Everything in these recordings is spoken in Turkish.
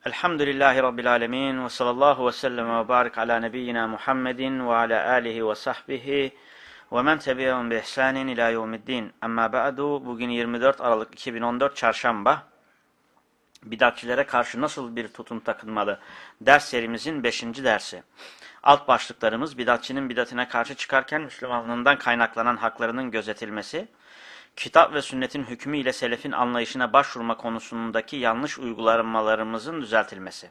Elhamdülillahi Rabbil alemin ve sallallahu ve sellem ve barik ala nebiyyina Muhammedin ve ala alihi ve sahbihi ve men tebi'un bi ihsanin ila yevmiddin. Amma ba'du, bugün 24 Aralık 2014 Çarşamba. Bidatçilere karşı nasıl bir tutum takınmalı? Ders serimizin 5. dersi. Alt başlıklarımız bidatçının bidatine karşı çıkarken Müslümanlığından kaynaklanan haklarının gözetilmesi, kitap ve sünnetin hükmü ile selefin anlayışına başvurma konusundaki yanlış uygulamalarımızın düzeltilmesi.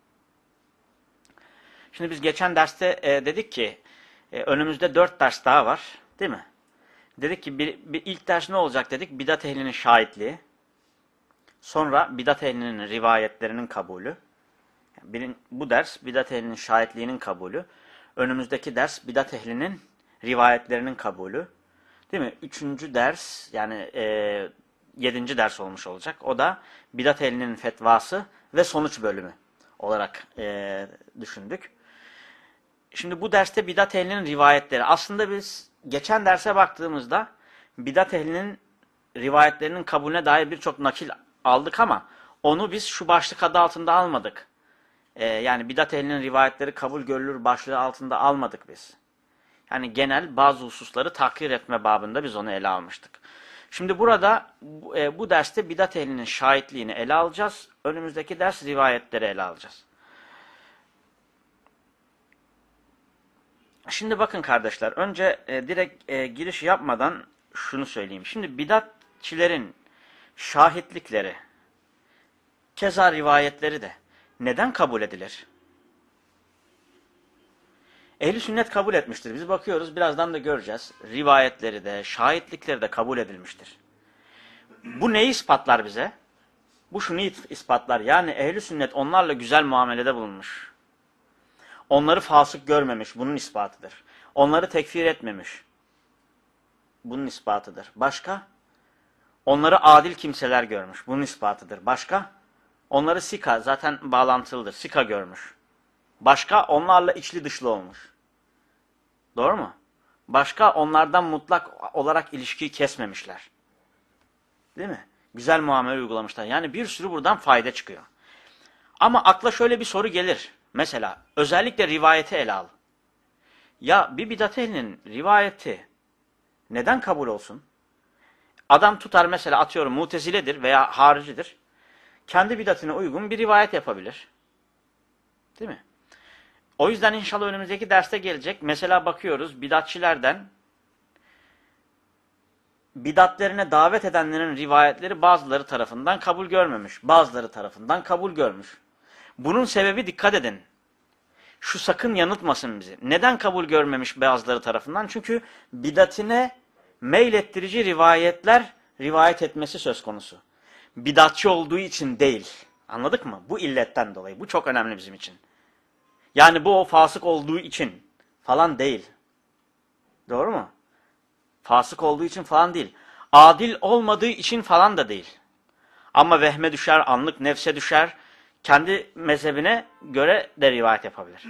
Şimdi biz geçen derste dedik ki önümüzde 4 ders daha var, değil mi? Dedik ki bir ilk ders ne olacak dedik? Bidat ehlinin şahitliği. Sonra bidat ehlinin rivayetlerinin kabulü. Bu ders bidat ehlinin şahitliğinin kabulü. Önümüzdeki ders bidat ehlinin rivayetlerinin kabulü. Değil mi? 3. ders yani 7. ders olmuş olacak. O da bidat ehlinin fetvası ve sonuç bölümü olarak düşündük. Şimdi bu derste bidat ehlinin rivayetleri. Aslında biz geçen derse baktığımızda bidat ehlinin rivayetlerinin kabulüne dair birçok nakil aldık ama onu biz şu başlık adı altında almadık. Yani bidat ehlinin rivayetleri kabul görülür başlığı altında almadık biz. Yani genel bazı hususları takrir etme babında biz onu ele almıştık. Şimdi burada bu derste bidat ehlinin şahitliğini ele alacağız. Önümüzdeki ders rivayetleri ele alacağız. Şimdi bakın kardeşler, önce direkt giriş yapmadan şunu söyleyeyim. Şimdi bidatçilerin şahitlikleri, keza rivayetleri de neden kabul edilir? Ehl-i sünnet kabul etmiştir. Biz bakıyoruz, birazdan da göreceğiz. Rivayetleri de, şahitlikleri de kabul edilmiştir. Bu neyi ispatlar bize? Bu şunu ispatlar. Yani ehl-i sünnet onlarla güzel muamelede bulunmuş. Onları fasık görmemiş. Bunun ispatıdır. Onları tekfir etmemiş. Bunun ispatıdır. Başka? Onları adil kimseler görmüş. Bunun ispatıdır. Başka? Onları sika, zaten bağlantılıdır. Sika görmüş. Başka? Onlarla içli dışlı olmuş. Doğru mu? Başka? Onlardan mutlak olarak ilişkiyi kesmemişler. Değil mi? Güzel muamele uygulamışlar. Yani bir sürü buradan fayda çıkıyor. Ama akla şöyle bir soru gelir. Mesela özellikle rivayeti ele al. Ya bir bidat ehlinin rivayeti neden kabul olsun? Adam tutar mesela, atıyorum muteziledir veya haricidir. Kendi bidatine uygun bir rivayet yapabilir. Değil mi? O yüzden inşallah önümüzdeki derste gelecek. Mesela bakıyoruz bidatçilerden bidatlerine davet edenlerin rivayetleri bazıları tarafından kabul görmemiş. Bazıları tarafından kabul görmüş. Bunun sebebi, dikkat edin. Şu sakın yanıltmasın bizi. Neden kabul görmemiş bazıları tarafından? Çünkü bidatine meylettirici rivayetler rivayet etmesi söz konusu. Bidatçı olduğu için değil. Anladık mı? Bu illetten dolayı. Bu çok önemli bizim için. Yani bu o fasık olduğu için falan değil. Doğru mu? Fasık olduğu için falan değil. Adil olmadığı için falan da değil. Ama vehme düşer, anlık nefse düşer. Kendi mezhebine göre de rivayet yapabilir.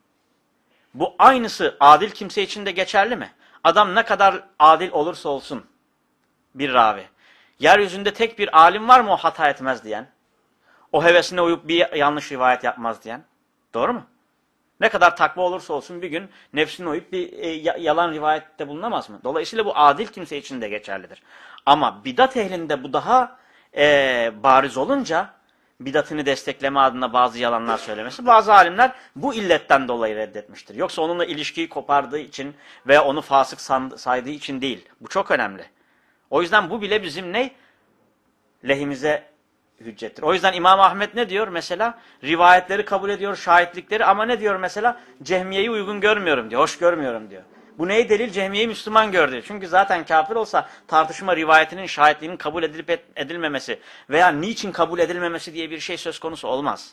Bu aynısı adil kimse için de geçerli mi? Adam ne kadar adil olursa olsun bir ravi. Yeryüzünde tek bir alim var mı o hata etmez diyen? O hevesine uyup bir yanlış rivayet yapmaz diyen? Doğru mu? Ne kadar takva olursa olsun bir gün nefsine uyup bir yalan rivayette bulunamaz mı? Dolayısıyla bu adil kimse için de geçerlidir. Ama bidat ehlinde bu daha bariz olunca bidatını destekleme adına bazı yalanlar söylemesi, bazı alimler bu illetten dolayı reddetmiştir. Yoksa onunla ilişkiyi kopardığı için veya onu fasık saydığı için değil. Bu çok önemli. O yüzden bu bile bizim lehimize hüccettir. O yüzden İmam Ahmet ne diyor mesela? Rivayetleri kabul ediyor, şahitlikleri, ama ne diyor mesela? Cehmiye'yi uygun görmüyorum diyor, hoş görmüyorum diyor. Bu neye delil? Cehmiye'yi Müslüman gördü. Çünkü zaten kafir olsa tartışma rivayetinin, şahitliğinin kabul edilip edilmemesi veya niçin kabul edilmemesi diye bir şey söz konusu olmaz.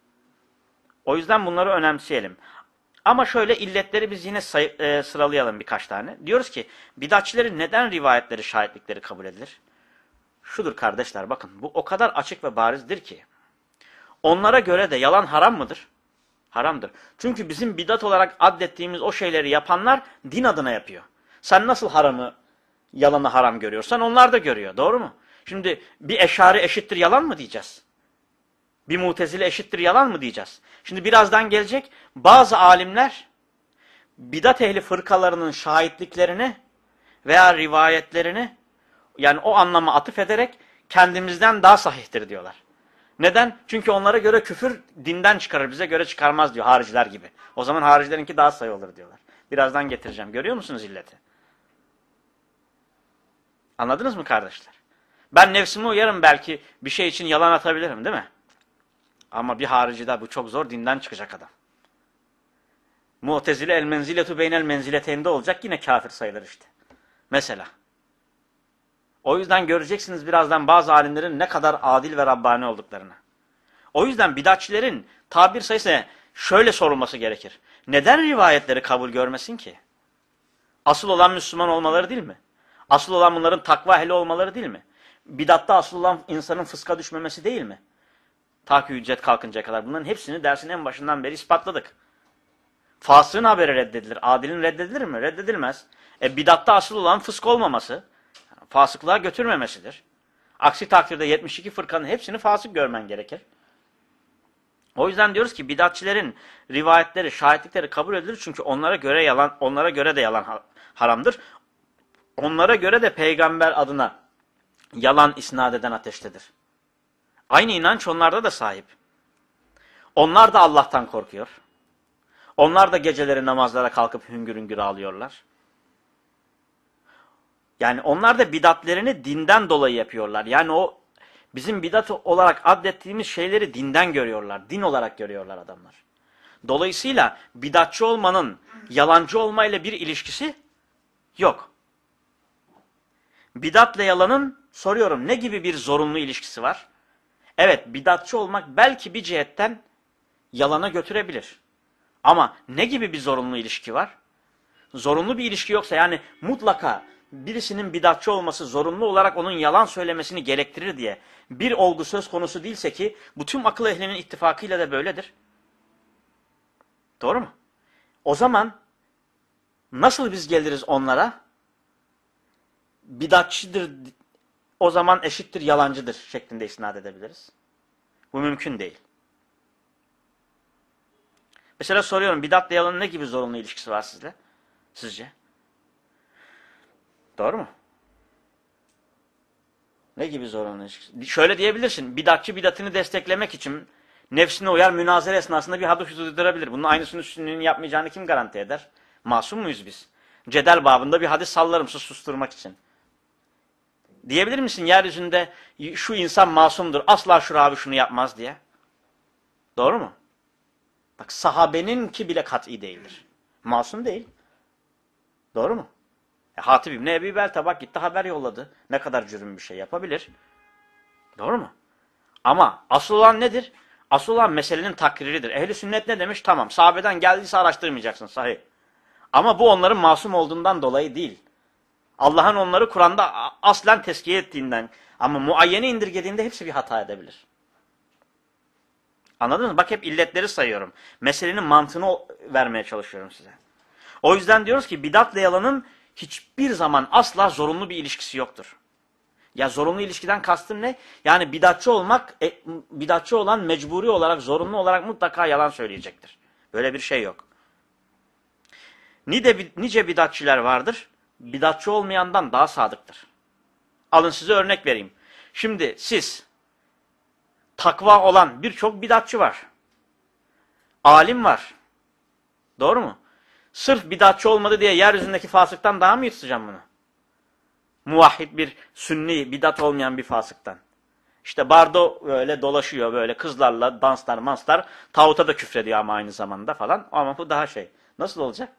O yüzden bunları önemseyelim. Ama şöyle illetleri biz yine sıralayalım birkaç tane. Diyoruz ki bidatçilerin neden rivayetleri, şahitlikleri kabul edilir? Şudur kardeşler, bakın bu o kadar açık ve barizdir ki. Onlara göre de yalan haram mıdır? Haramdır. Çünkü bizim bidat olarak addettiğimiz o şeyleri yapanlar din adına yapıyor. Sen nasıl haramı, yalanı haram görüyorsan onlar da görüyor. Doğru mu? Şimdi bir eşari eşittir yalan mı diyeceğiz? Bir Mutezile eşittir yalan mı diyeceğiz? Şimdi birazdan gelecek bazı alimler bidat ehli fırkalarının şahitliklerini veya rivayetlerini yani o anlama atıf ederek kendimizden daha sahihtir diyorlar. Neden? Çünkü onlara göre küfür dinden çıkarır, bize göre çıkarmaz diyor hariciler gibi. O zaman haricilerinki daha sayı olur diyorlar. Birazdan getireceğim. Görüyor musunuz illeti? Anladınız mı kardeşler? Ben nefsime uyarım, belki bir şey için yalan atabilirim değil mi? Ama bir haricide bu çok zor, dinden çıkacak adam. Mu'tezile el menziletu beynel menzileteyinde olacak, yine kafir sayılır işte. Mesela. O yüzden göreceksiniz birazdan bazı alimlerin ne kadar adil ve Rabbani olduklarını. O yüzden bidatçilerin tabir sayısı şöyle sorulması gerekir. Neden rivayetleri kabul görmesin ki? Asıl olan Müslüman olmaları değil mi? Asıl olan bunların takva ehli olmaları değil mi? Bidatta asıl olan insanın fıska düşmemesi değil mi? Ta ki hüccet kalkıncaya kadar. Bunların hepsini dersin en başından beri ispatladık. Fasığın haberi reddedilir. Adilin reddedilir mi? Reddedilmez. Bidatta asıl olan fısk olmaması, fasıklığa götürmemesidir. Aksi takdirde 72 fırkanın hepsini fasık görmen gerekir. O yüzden diyoruz ki bidatçilerin rivayetleri, şahitlikleri kabul edilir çünkü onlara göre de yalan haramdır. Onlara göre de peygamber adına yalan isnat eden ateştedir. Aynı inanç onlarda da sahip. Onlar da Allah'tan korkuyor. Onlar da geceleri namazlara kalkıp hüngür hüngür ağlıyorlar. Yani onlar da bidatlerini dinden dolayı yapıyorlar. Yani o bizim bidat olarak adettiğimiz şeyleri dinden görüyorlar. Din olarak görüyorlar adamlar. Dolayısıyla bidatçı olmanın yalancı olmayla bir ilişkisi yok. Bidatla yalanın, soruyorum, ne gibi bir zorunlu ilişkisi var? Evet, bidatçı olmak belki bir cihetten yalana götürebilir. Ama ne gibi bir zorunlu ilişki var? Zorunlu bir ilişki yoksa, yani mutlaka birisinin bidatçı olması zorunlu olarak onun yalan söylemesini gerektirir diye bir olgu söz konusu değilse, ki bu tüm akıl ehlinin ittifakıyla da böyledir. Doğru mu? O zaman nasıl biz geliriz onlara? Bidatçıdır, o zaman eşittir yalancıdır şeklinde isnat edebiliriz. Bu mümkün değil. Mesela soruyorum, bidatla yalanın ne gibi zorunlu ilişkisi var sizce? Doğru mu? Ne gibi zorunlu ilişkisi? Şöyle diyebilirsin, bidatçı bidatını desteklemek için nefsine uyar, münazara esnasında bir hadis uydurabilir. Bunun aynısını Sünni'nin yapmayacağını kim garanti eder? Masum muyuz biz? Cedel babında bir hadis sallarım susturmak için. Diyebilir misin yeryüzünde şu insan masumdur, asla şu ravi şunu yapmaz diye? Doğru mu? Bak, sahabeninki bile kat'i değildir. Masum değil. Doğru mu? Hatib İbni Ebi Beltabak gitti haber yolladı. Ne kadar cürüm bir şey yapabilir. Doğru mu? Ama asıl olan nedir? Asıl olan meselenin takriridir. Ehli sünnet ne demiş? Tamam, sahabeden geldiyse araştırmayacaksın, sahih. Ama bu onların masum olduğundan dolayı değil. Allah'ın onları Kur'an'da aslen tezkiye ettiğinden, ama muayyeni indirgediğinde hepsi bir hata edebilir. Anladınız mı? Bak, hep illetleri sayıyorum. Meselenin mantığını vermeye çalışıyorum size. O yüzden diyoruz ki bidatla yalanın hiçbir zaman asla zorunlu bir ilişkisi yoktur. Ya zorunlu ilişkiden kastım ne? Yani bidatçı olan mecburi olarak, zorunlu olarak mutlaka yalan söyleyecektir. Böyle bir şey yok. Nice bidatçiler vardır. Bidatçı olmayandan daha sadıktır. Alın size örnek vereyim. Şimdi siz, takva olan birçok bidatçı var. Alim var. Doğru mu? Sırf bidatçı olmadı diye yeryüzündeki fasıktan daha mı yırtacağım bunu? Muvahhid bir sünni, bidat olmayan bir fasıktan. İşte bardo böyle dolaşıyor, böyle kızlarla danslar, tağuta da küfrediyor ama aynı zamanda falan. Ama bu daha şey. Nasıl olacak?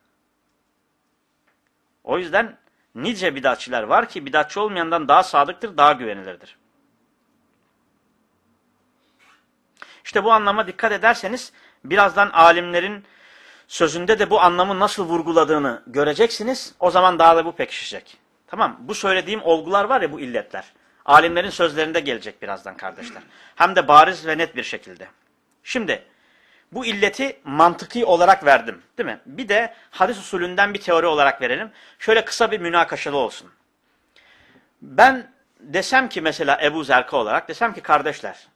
O yüzden nice bidatçiler var ki bidatçı olmayandan daha sadıktır, daha güvenilirdir. İşte bu anlama dikkat ederseniz birazdan alimlerin sözünde de bu anlamı nasıl vurguladığını göreceksiniz. O zaman daha da bu pekişecek. Tamam, bu söylediğim olgular var ya, bu illetler. Alimlerin sözlerinde gelecek birazdan kardeşler. Hem de bariz ve net bir şekilde. Şimdi bu illeti mantıki olarak verdim, değil mi? Bir de hadis usulünden bir teori olarak verelim. Şöyle kısa bir münakaşalı olsun. Ben desem ki mesela Ebu Zerka olarak, desem ki kardeşler,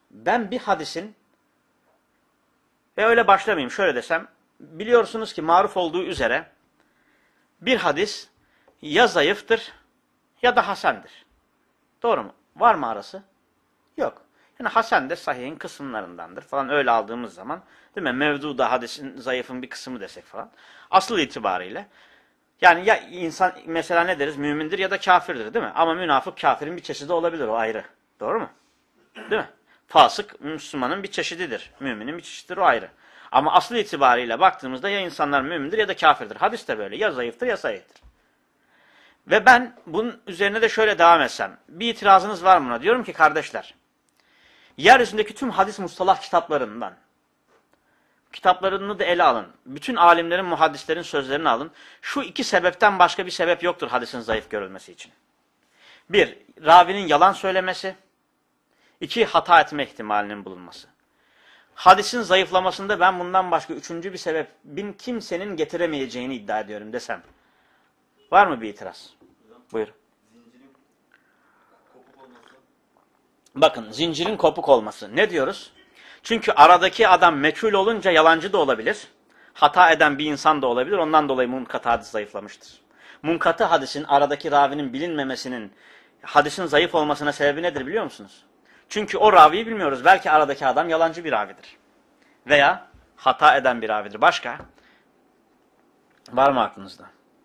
ben bir hadisin ve öyle başlamayayım şöyle desem, biliyorsunuz ki maruf olduğu üzere bir hadis ya zayıftır ya da hasendir. Doğru mu? Var mı arası? Yok. Yani hasen de sahihin kısımlarındandır falan öyle aldığımız zaman, değil mi? Mevdu da hadisin zayıfın bir kısmı desek falan. Asıl itibariyle yani ya insan mesela ne deriz? Mümindir ya da kafirdir, değil mi? Ama münafık kafirin bir çeşidi olabilir, o ayrı. Doğru mu? Değil mi? Fasık Müslümanın bir çeşididir. Müminin bir çeşididir, o ayrı. Ama asıl itibariyle baktığımızda ya insanlar mümindir ya da kafirdir. Hadis de böyle. Ya zayıftır ya sahihtir. Ve ben bunun üzerine de şöyle devam etsem. Bir itirazınız var mı buna? Diyorum ki kardeşler, yeryüzündeki tüm hadis mustalah kitaplarını da ele alın. Bütün alimlerin, muhaddislerin sözlerini alın. Şu iki sebepten başka bir sebep yoktur hadisin zayıf görülmesi için. Bir, ravinin yalan söylemesi. İki, hata etme ihtimalinin bulunması. Hadisin zayıflamasında ben bundan başka üçüncü bir sebebin kimsenin getiremeyeceğini iddia ediyorum desem. Var mı bir itiraz? Buyur. Zincirin kopuk olması. Bakın, zincirin kopuk olması. Ne diyoruz? Çünkü aradaki adam meçhul olunca yalancı da olabilir. Hata eden bir insan da olabilir. Ondan dolayı munkatı hadis zayıflamıştır. Munkatı hadisin, aradaki ravinin bilinmemesinin hadisin zayıf olmasına sebebi nedir biliyor musunuz? Çünkü o raviyi bilmiyoruz. Belki aradaki adam yalancı bir ravidir. Veya hata eden bir ravidir. Başka? Var mı aklınızda?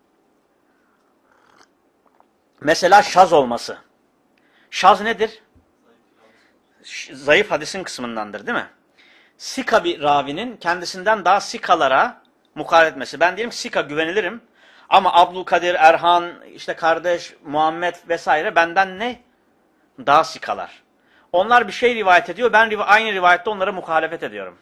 Mesela şaz olması. Şaz nedir? Zayıf hadisin kısmındandır, değil mi? Sika bir ravinin kendisinden daha sikalara mukalet etmesi. Ben diyelim sika güvenilirim ama Abdülkadir, Erhan, işte kardeş, Muhammed vesaire benden ne? Daha sikalar. Onlar bir şey rivayet ediyor, ben aynı rivayette onlara muhalefet ediyorum.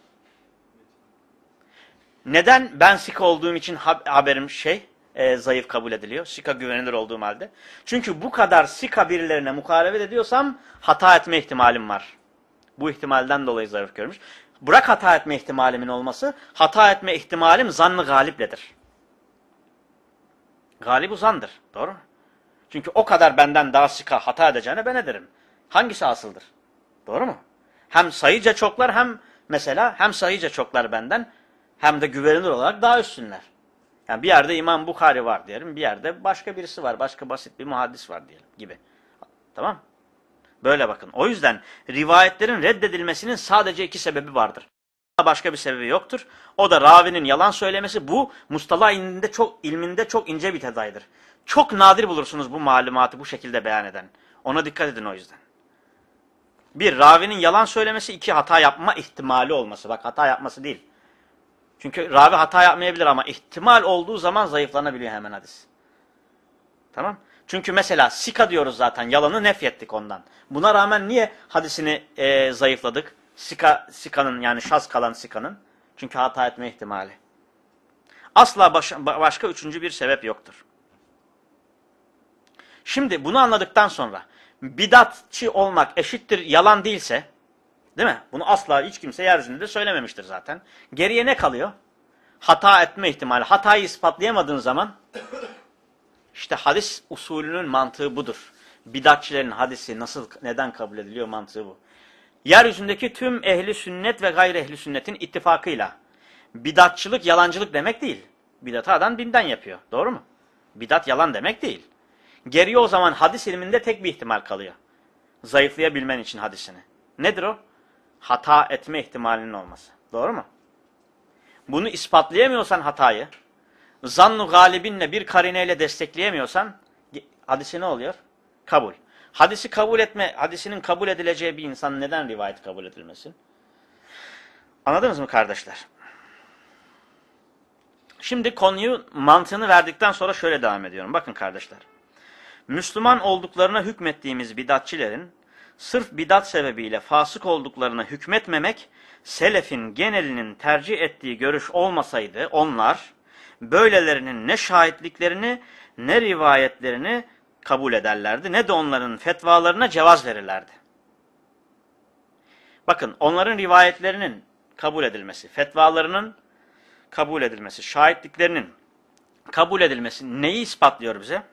Neden ben sika olduğum için haberim zayıf kabul ediliyor? Sika güvenilir olduğum halde. Çünkü bu kadar sika birilerine muhalefet ediyorsam hata etme ihtimalim var. Bu ihtimalden dolayı zayıf görmüş. Bırak hata etme ihtimalimin olması, hata etme ihtimalim zannı galipledir. Galibu zandır. Doğru mu? Çünkü o kadar benden daha sika hata edeceğine ben ederim. Hangisi asıldır? Doğru mu? Hem sayıca çoklar hem sayıca çoklar benden hem de güvenilir olarak daha üstünler. Yani bir yerde İmam Bukhari var diyelim, bir yerde başka birisi var, başka basit bir muhaddis var diyelim gibi. Tamam? Böyle bakın. O yüzden rivayetlerin reddedilmesinin sadece iki sebebi vardır. Başka bir sebebi yoktur. O da ravinin yalan söylemesi. Bu mustalah ilminde çok ince bir detaydır. Çok nadir bulursunuz bu malumatı bu şekilde beyan eden. Ona dikkat edin o yüzden. Bir, ravinin yalan söylemesi. İki, hata yapma ihtimali olması. Bak, hata yapması değil. Çünkü ravi hata yapmayabilir ama ihtimal olduğu zaman zayıflanabiliyor hemen hadis. Tamam? Çünkü mesela sika diyoruz zaten. Yalanı nefyettik ondan. Buna rağmen niye hadisini zayıfladık? Sikanın yani şaz kalan sikanın. Çünkü hata etme ihtimali. Asla başka üçüncü bir sebep yoktur. Şimdi bunu anladıktan sonra bidatçı olmak eşittir yalan değilse, değil mi? Bunu asla hiç kimse yeryüzünde de söylememiştir zaten. Geriye ne kalıyor? Hata etme ihtimali. Hatayı ispatlayamadığın zaman işte hadis usulünün mantığı budur. Bidatçilerin hadisi neden kabul ediliyor mantığı bu. Yeryüzündeki tüm ehli sünnet ve gayri ehli sünnetin ittifakıyla bidatçılık yalancılık demek değil. Bidatı adam dinden yapıyor. Doğru mu? Bidat yalan demek değil. Geriye o zaman hadis ilminde tek bir ihtimal kalıyor. Zayıflayabilmen için hadisini. Nedir o? Hata etme ihtimalinin olması. Doğru mu? Bunu ispatlayamıyorsan hatayı, zannu galibinle bir karineyle destekleyemiyorsan hadisi ne oluyor? Kabul. Hadisinin kabul edileceği bir insan neden rivayet kabul edilmesin? Anladınız mı kardeşler? Şimdi konuyu mantığını verdikten sonra şöyle devam ediyorum. Bakın kardeşler. Müslüman olduklarına hükmettiğimiz bidatçilerin sırf bidat sebebiyle fasık olduklarına hükmetmemek, selefin genelinin tercih ettiği görüş olmasaydı onlar böylelerinin ne şahitliklerini ne rivayetlerini kabul ederlerdi ne de onların fetvalarına cevaz verirlerdi. Bakın, onların rivayetlerinin kabul edilmesi, fetvalarının kabul edilmesi, şahitliklerinin kabul edilmesi neyi ispatlıyor bize?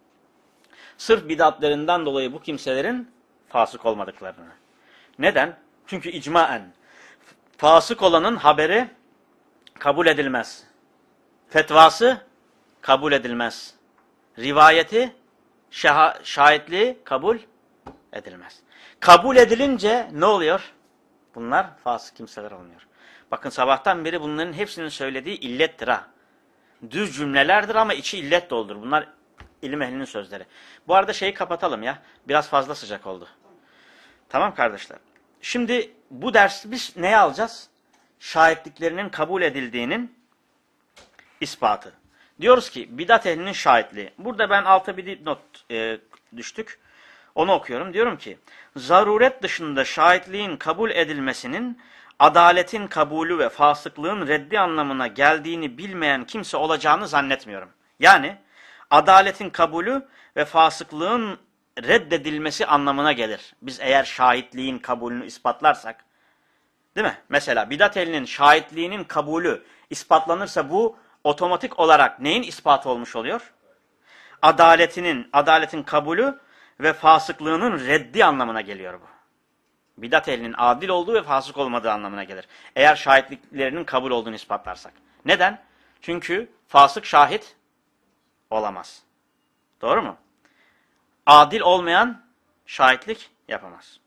Sırf bidatlerinden dolayı bu kimselerin fasık olmadıklarını. Neden? Çünkü icmaen fasık olanın haberi kabul edilmez. Fetvası kabul edilmez. Rivayeti, şahitliği kabul edilmez. Kabul edilince ne oluyor? Bunlar fasık kimseler olmuyor. Bakın sabahtan beri bunların hepsinin söylediği illettir ha. Düz cümlelerdir ama içi illet doldur. Bunlar ilim ehlinin sözleri. Bu arada şeyi kapatalım ya. Biraz fazla sıcak oldu. Tamam kardeşler. Şimdi bu dersi biz neye alacağız? Şahitliklerinin kabul edildiğinin ispatı. Diyoruz ki bidat ehlinin şahitliği. Burada ben alta bir dipnot düştük. Onu okuyorum. Diyorum ki zaruret dışında şahitliğin kabul edilmesinin adaletin kabulü ve fasıklığın reddi anlamına geldiğini bilmeyen kimse olacağını zannetmiyorum. Yani adaletin kabulü ve fasıklığın reddedilmesi anlamına gelir. Biz eğer şahitliğin kabulünü ispatlarsak. Değil mi? Mesela bidat ehlinin şahitliğinin kabulü ispatlanırsa bu otomatik olarak neyin ispatı olmuş oluyor? Adaletin kabulü ve fasıklığının reddi anlamına geliyor bu. Bidat ehlinin adil olduğu ve fasık olmadığı anlamına gelir. Eğer şahitliklerinin kabul olduğunu ispatlarsak. Neden? Çünkü fasık şahit olamaz. Doğru mu? Adil olmayan şahitlik yapamaz.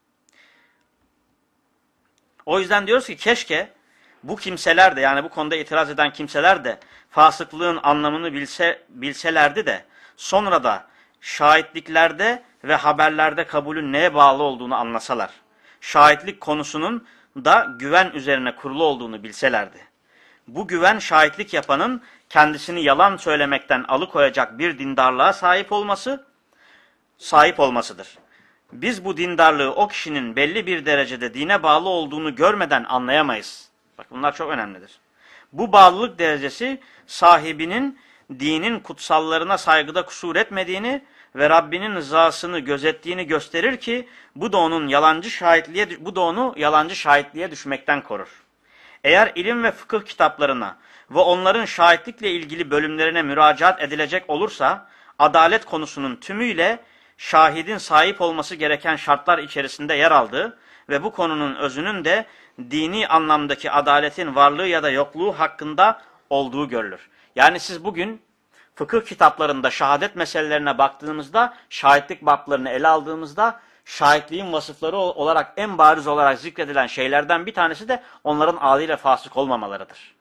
O yüzden diyoruz ki keşke bu kimseler de, yani bu konuda itiraz eden kimseler de fasıklığın anlamını bilselerdi de sonra da şahitliklerde ve haberlerde kabulün neye bağlı olduğunu anlasalar. Şahitlik konusunun da güven üzerine kurulu olduğunu bilselerdi. Bu güven şahitlik yapanın kendisini yalan söylemekten alıkoyacak bir dindarlığa sahip olmasıdır. Biz bu dindarlığı o kişinin belli bir derecede dine bağlı olduğunu görmeden anlayamayız. Bak bunlar çok önemlidir. Bu bağlılık derecesi sahibinin dinin kutsallarına saygıda kusur etmediğini ve Rabbinin rızasını gözettiğini gösterir ki bu da onu yalancı şahitliğe düşmekten korur. Eğer ilim ve fıkıh kitaplarına ve onların şahitlikle ilgili bölümlerine müracaat edilecek olursa adalet konusunun tümüyle şahidin sahip olması gereken şartlar içerisinde yer aldığı ve bu konunun özünün de dini anlamdaki adaletin varlığı ya da yokluğu hakkında olduğu görülür. Yani siz bugün fıkıh kitaplarında şehadet meselelerine baktığımızda, şahitlik bablarını ele aldığımızda şahitliğin vasıfları olarak en bariz olarak zikredilen şeylerden bir tanesi de onların adil ve fasık olmamalarıdır.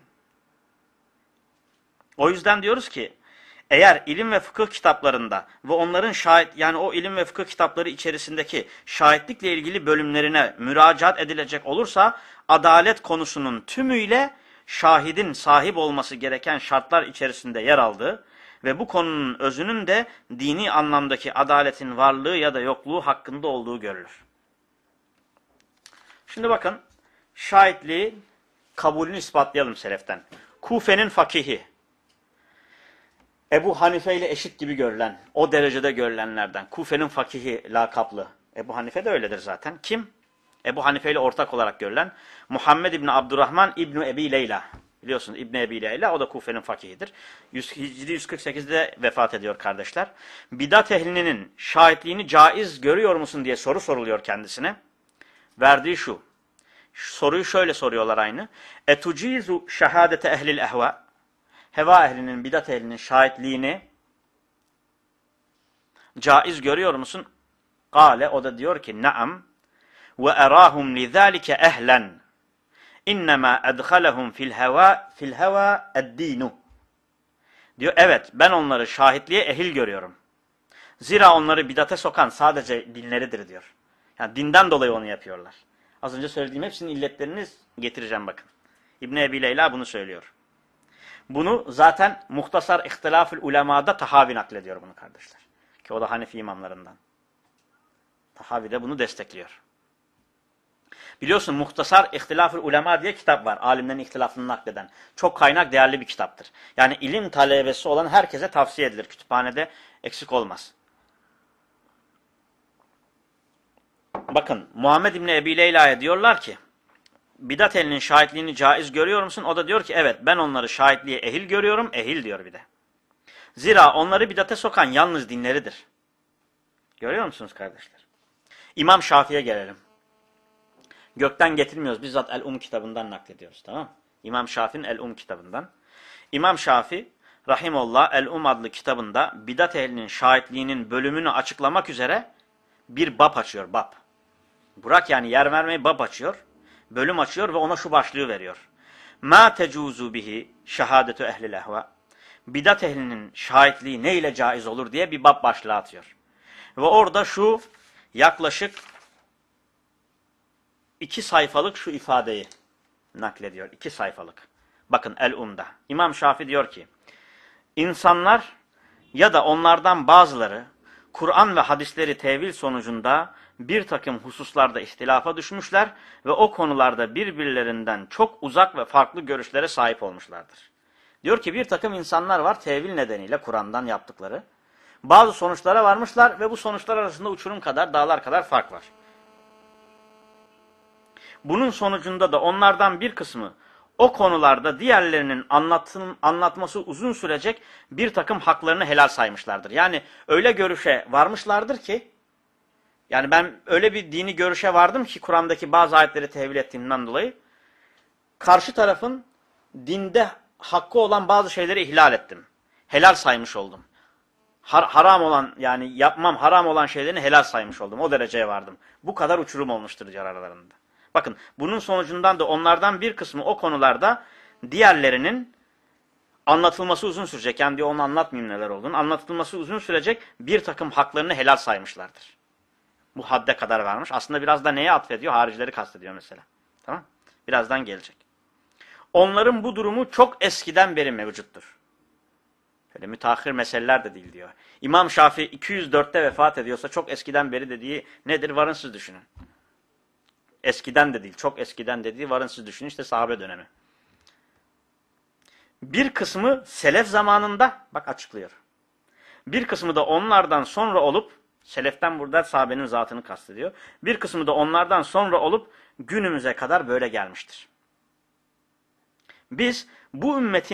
O yüzden diyoruz ki eğer ilim ve fıkıh kitaplarında ve onların o ilim ve fıkıh kitapları içerisindeki şahitlikle ilgili bölümlerine müracaat edilecek olursa adalet konusunun tümüyle şahidin sahip olması gereken şartlar içerisinde yer aldığı ve bu konunun özünün de dini anlamdaki adaletin varlığı ya da yokluğu hakkında olduğu görülür. Şimdi bakın şahitliği kabulünü ispatlayalım seleften. Kufe'nin fakihi, Ebu Hanife ile eşit gibi görülen, o derecede görülenlerden, Kufe'nin fakihi lakaplı. Ebu Hanife de öyledir zaten. Kim? Ebu Hanife ile ortak olarak görülen Muhammed İbni Abdurrahman İbni Ebi Leyla. Biliyorsunuz İbni Ebi Leyla, o da Kufe'nin fakihidir. Hicri 148'de vefat ediyor kardeşler. Bidat ehlinin şahitliğini caiz görüyor musun diye soru soruluyor kendisine. Verdiği şu. Soruyu şöyle soruyorlar aynı. Etucizu şehadete ehlil ehva. Heva ehlinin, bidat ehlinin şahitliğini caiz görüyor musun? Kale, o da diyor ki naam ve erahum lizalike ehlen innema edhalehum fil heva eddinu. Diyor evet, ben onları şahitliğe ehil görüyorum. Zira onları bidate sokan sadece dinleridir diyor. Yani dinden dolayı onu yapıyorlar. Az önce söylediğim hepsinin illetlerini getireceğim bakın. İbn Ebi Leyla bunu söylüyor. Bunu zaten Muhtasar İhtilafül Ulema'da Tahavi naklediyor bunu kardeşler. Ki o da Hanefi imamlarından. Tahavi de bunu destekliyor. Biliyorsun Muhtasar İhtilafül Ulema diye kitap var. Alimlerin ihtilafını nakleden. Çok kaynak değerli bir kitaptır. Yani ilim talebesi olan herkese tavsiye edilir. Kütüphanede eksik olmaz. Bakın Muhammed İbni Ebi Leyla'ya diyorlar ki bidat ehlinin şahitliğini caiz görüyor musun? O da diyor ki evet, ben onları şahitliğe ehil görüyorum. Ehil diyor bir de. Zira onları bidate sokan yalnız dinleridir. Görüyor musunuz kardeşler? İmam Şafii'ye gelelim. Gökten getirmiyoruz. Bizzat El-Um kitabından naklediyoruz. Tamam. İmam Şafii'nin El-Um kitabından. İmam Şafii rahimullah El-Um adlı kitabında bidat ehlinin şahitliğinin bölümünü açıklamak üzere bir bab açıyor. Bab. Bırak yani yer vermeyi, bab açıyor. Bölüm açıyor ve ona şu başlığı veriyor. Ma tecuzu bihi şehadetu ehlil ehva. Bidat ehlinin şahitliği ne ile caiz olur diye bir bab başlığı atıyor. Ve orada şu yaklaşık 2 sayfalık şu ifadeyi naklediyor. 2 sayfalık. Bakın El-Um'da. İmam Şafii diyor ki, insanlar ya da onlardan bazıları Kur'an ve hadisleri tevil sonucunda bir takım hususlarda ihtilafa düşmüşler ve o konularda birbirlerinden çok uzak ve farklı görüşlere sahip olmuşlardır. Diyor ki bir takım insanlar var tevil nedeniyle Kur'an'dan yaptıkları. Bazı sonuçlara varmışlar ve bu sonuçlar arasında uçurum kadar, dağlar kadar fark var. Bunun sonucunda da onlardan bir kısmı o konularda diğerlerinin anlatması uzun sürecek bir takım haklarını helal saymışlardır. Yani öyle görüşe varmışlardır ki, yani ben öyle bir dini görüşe vardım ki Kur'an'daki bazı ayetleri tevil ettiğimden dolayı, karşı tarafın dinde hakkı olan bazı şeyleri ihlal ettim. Helal saymış oldum. Haram olan, yani yapmam haram olan şeylerini helal saymış oldum. O dereceye vardım. Bu kadar uçurum olmuştur diyor aralarında. Bakın bunun sonucundan da onlardan bir kısmı o konularda diğerlerinin anlatılması uzun sürecek. Yani diyor onu anlatmayayım neler olduğunu. Anlatılması uzun sürecek bir takım haklarını helal saymışlardır. Bu hadde kadar varmış. Aslında biraz da neye atfediyor? Haricileri kastediyor mesela. Tamam? Birazdan gelecek. Onların bu durumu çok eskiden beri mevcuttur. Öyle müteahhir meseleler de değil diyor. İmam Şafii 204'te vefat ediyorsa çok eskiden beri dediği nedir? Varın siz düşünün. Eskiden de değil, çok eskiden dediği varın siz düşünün. İşte sahabe dönemi. Bir kısmı selef zamanında, bak açıklıyor. Bir kısmı da onlardan sonra olup, seleften burada sahabenin zatını kastediyor. Bir kısmı da onlardan sonra olup günümüze kadar böyle gelmiştir. Biz bu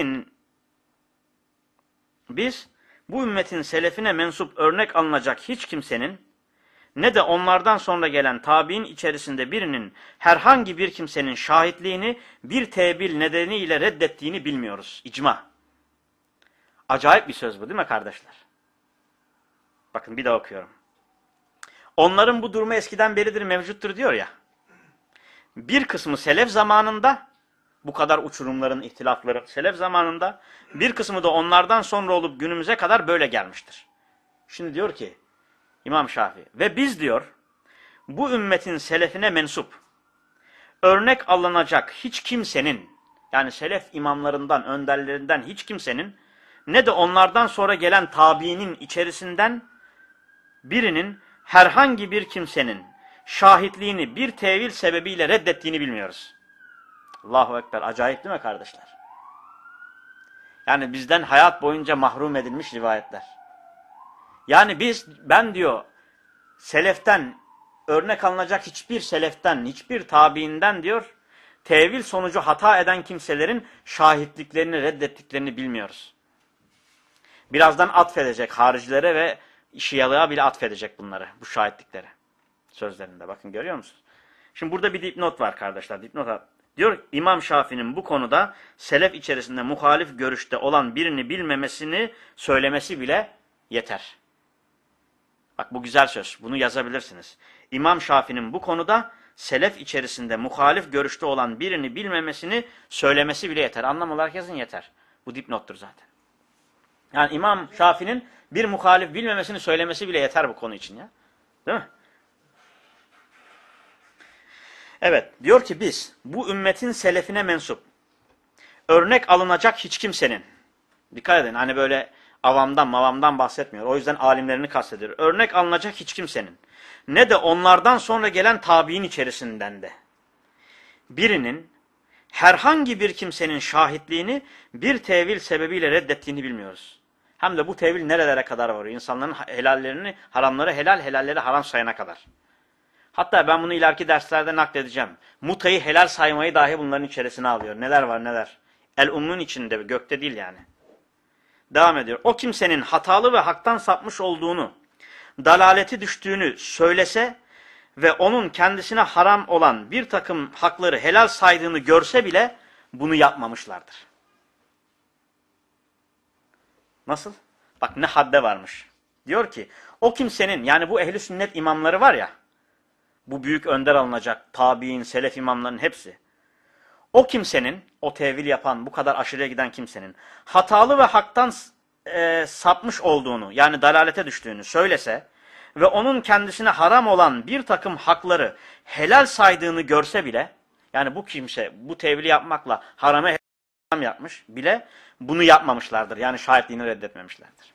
ümmetin selefine mensup örnek alınacak hiç kimsenin ne de onlardan sonra gelen tabi'in içerisinde birinin herhangi bir kimsenin şahitliğini bir tevil nedeniyle reddettiğini bilmiyoruz. İcma. Acayip bir söz bu değil mi kardeşler? Bakın bir daha okuyorum. Onların bu durumu eskiden beridir mevcuttur diyor ya. Bir kısmı selef zamanında, bu kadar uçurumların, ihtilafların selef zamanında, bir kısmı da onlardan sonra olup günümüze kadar böyle gelmiştir. Şimdi diyor ki İmam Şafii, ve biz diyor bu ümmetin selefine mensup örnek alınacak hiç kimsenin, yani selef imamlarından, önderlerinden hiç kimsenin ne de onlardan sonra gelen tabiinin içerisinden birinin herhangi bir kimsenin şahitliğini bir tevil sebebiyle reddettiğini bilmiyoruz. Allahu Ekber. Acayip değil mi kardeşler? Yani bizden hayat boyunca mahrum edilmiş rivayetler. Yani ben diyor seleften, örnek alınacak hiçbir seleften, hiçbir tabiinden diyor, tevil sonucu hata eden kimselerin şahitliklerini reddettiklerini bilmiyoruz. Birazdan atfedecek haricilere ve Şialığa bile atfedecek bunları, bu şahitlikleri. Sözlerinde bakın görüyor musunuz? Şimdi burada bir dipnot var kardeşler. Dipnot diyor İmam Şafii'nin bu konuda selef içerisinde muhalif görüşte olan birini bilmemesini söylemesi bile yeter. Bak bu güzel söz. Bunu yazabilirsiniz. İmam Şafii'nin bu konuda selef içerisinde muhalif görüşte olan birini bilmemesini söylemesi bile yeter. Anlam olarak yazın yeter. Bu dipnottur zaten. Yani İmam Şafii'nin bir muhalif bilmemesini söylemesi bile yeter bu konu için ya. Değil mi? Evet. Diyor ki biz bu ümmetin selefine mensup örnek alınacak hiç kimsenin, dikkat edin hani böyle avamdan bahsetmiyor. O yüzden alimlerini kastediyor. Örnek alınacak hiç kimsenin ne de onlardan sonra gelen tabiin içerisinden de birinin herhangi bir kimsenin şahitliğini bir tevil sebebiyle reddettiğini bilmiyoruz. Hem de bu tevil nerelere kadar varıyor? İnsanların helallerini, haramları helal, helalleri haram sayana kadar. Hatta ben bunu ileriki derslerde nakledeceğim. Mutayı helal saymayı dahi bunların içerisine alıyor. Neler var neler. El-Um'un içinde, gökte değil yani. Devam ediyor. O kimsenin hatalı ve haktan sapmış olduğunu, dalaleti düştüğünü söylese ve onun kendisine haram olan bir takım hakları helal saydığını görse bile bunu yapmamışlardır. Nasıl? Bak ne hadde varmış. Diyor ki o kimsenin, yani bu ehli sünnet imamları var ya, bu büyük önder alınacak tabiin, selef imamların hepsi. O kimsenin, o tevil yapan, bu kadar aşırıya giden kimsenin hatalı ve haktan sapmış olduğunu, yani dalalete düştüğünü söylese ve onun kendisine haram olan bir takım hakları helal saydığını görse bile, yani bu kimse bu tevili yapmakla harama haram yapmış bile bunu yapmamışlardır. Yani şahitliğini reddetmemişlerdir.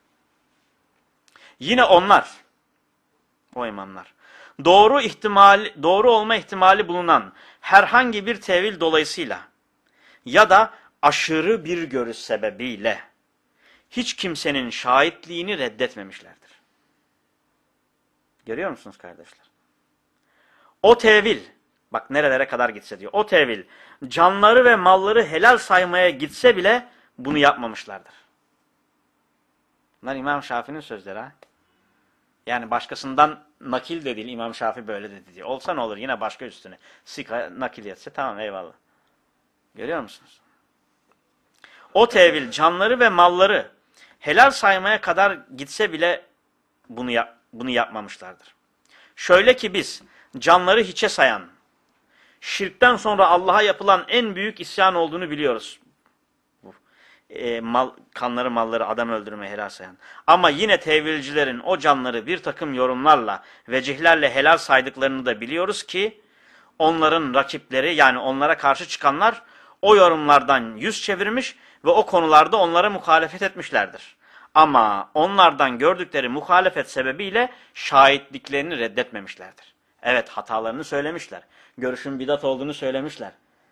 Yine onlar, o imamlar, doğru olma ihtimali bulunan herhangi bir tevil dolayısıyla ya da aşırı bir görüş sebebiyle hiç kimsenin şahitliğini reddetmemişlerdir. Görüyor musunuz kardeşler? O tevil, bak nerelere kadar gitse diyor, o tevil canları ve malları helal saymaya gitse bile bunu yapmamışlardır. Bunlar İmam Şafii'nin sözleri ha. Yani başkasından nakil de değil, İmam Şafii böyle dedi diyor. Olsa ne olur, yine başka üstüne sika nakil etse tamam, eyvallah. Görüyor musunuz? O tevil canları ve malları helal saymaya kadar gitse bile bunu yapmamışlardır. Şöyle ki biz canları hiçe sayan, şirkten sonra Allah'a yapılan en büyük isyan olduğunu biliyoruz. Kanları malları adam öldürmeye helal sayan. Ama yine tevilcilerin o canları bir takım yorumlarla, vecihlerle helal saydıklarını da biliyoruz ki onların rakipleri, yani onlara karşı çıkanlar o yorumlardan yüz çevirmiş ve o konularda onlara muhalefet etmişlerdir. Ama onlardan gördükleri muhalefet sebebiyle şahitliklerini reddetmemişlerdir. Evet, hatalarını söylemişler. Görüşün bidat olduğunu söylemişler.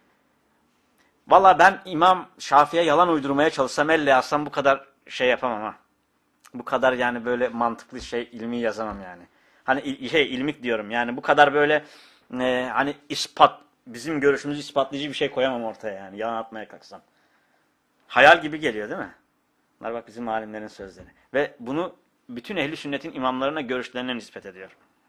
Valla ben İmam Şafii'ye yalan uydurmaya çalışsam, elle yazsam bu kadar şey yapamam ha. Bu kadar yani böyle mantıklı ilmi yazamam yani. Hani ilmik diyorum yani, bu kadar böyle hani bizim görüşümüzü ispatlayıcı bir şey koyamam ortaya yani, yalan atmaya kalksam. Hayal gibi geliyor değil mi? Bunlar bak bizim alimlerin sözleri. Ve bunu bütün ehli sünnetin imamlarına, görüşlerine nispet ediyor.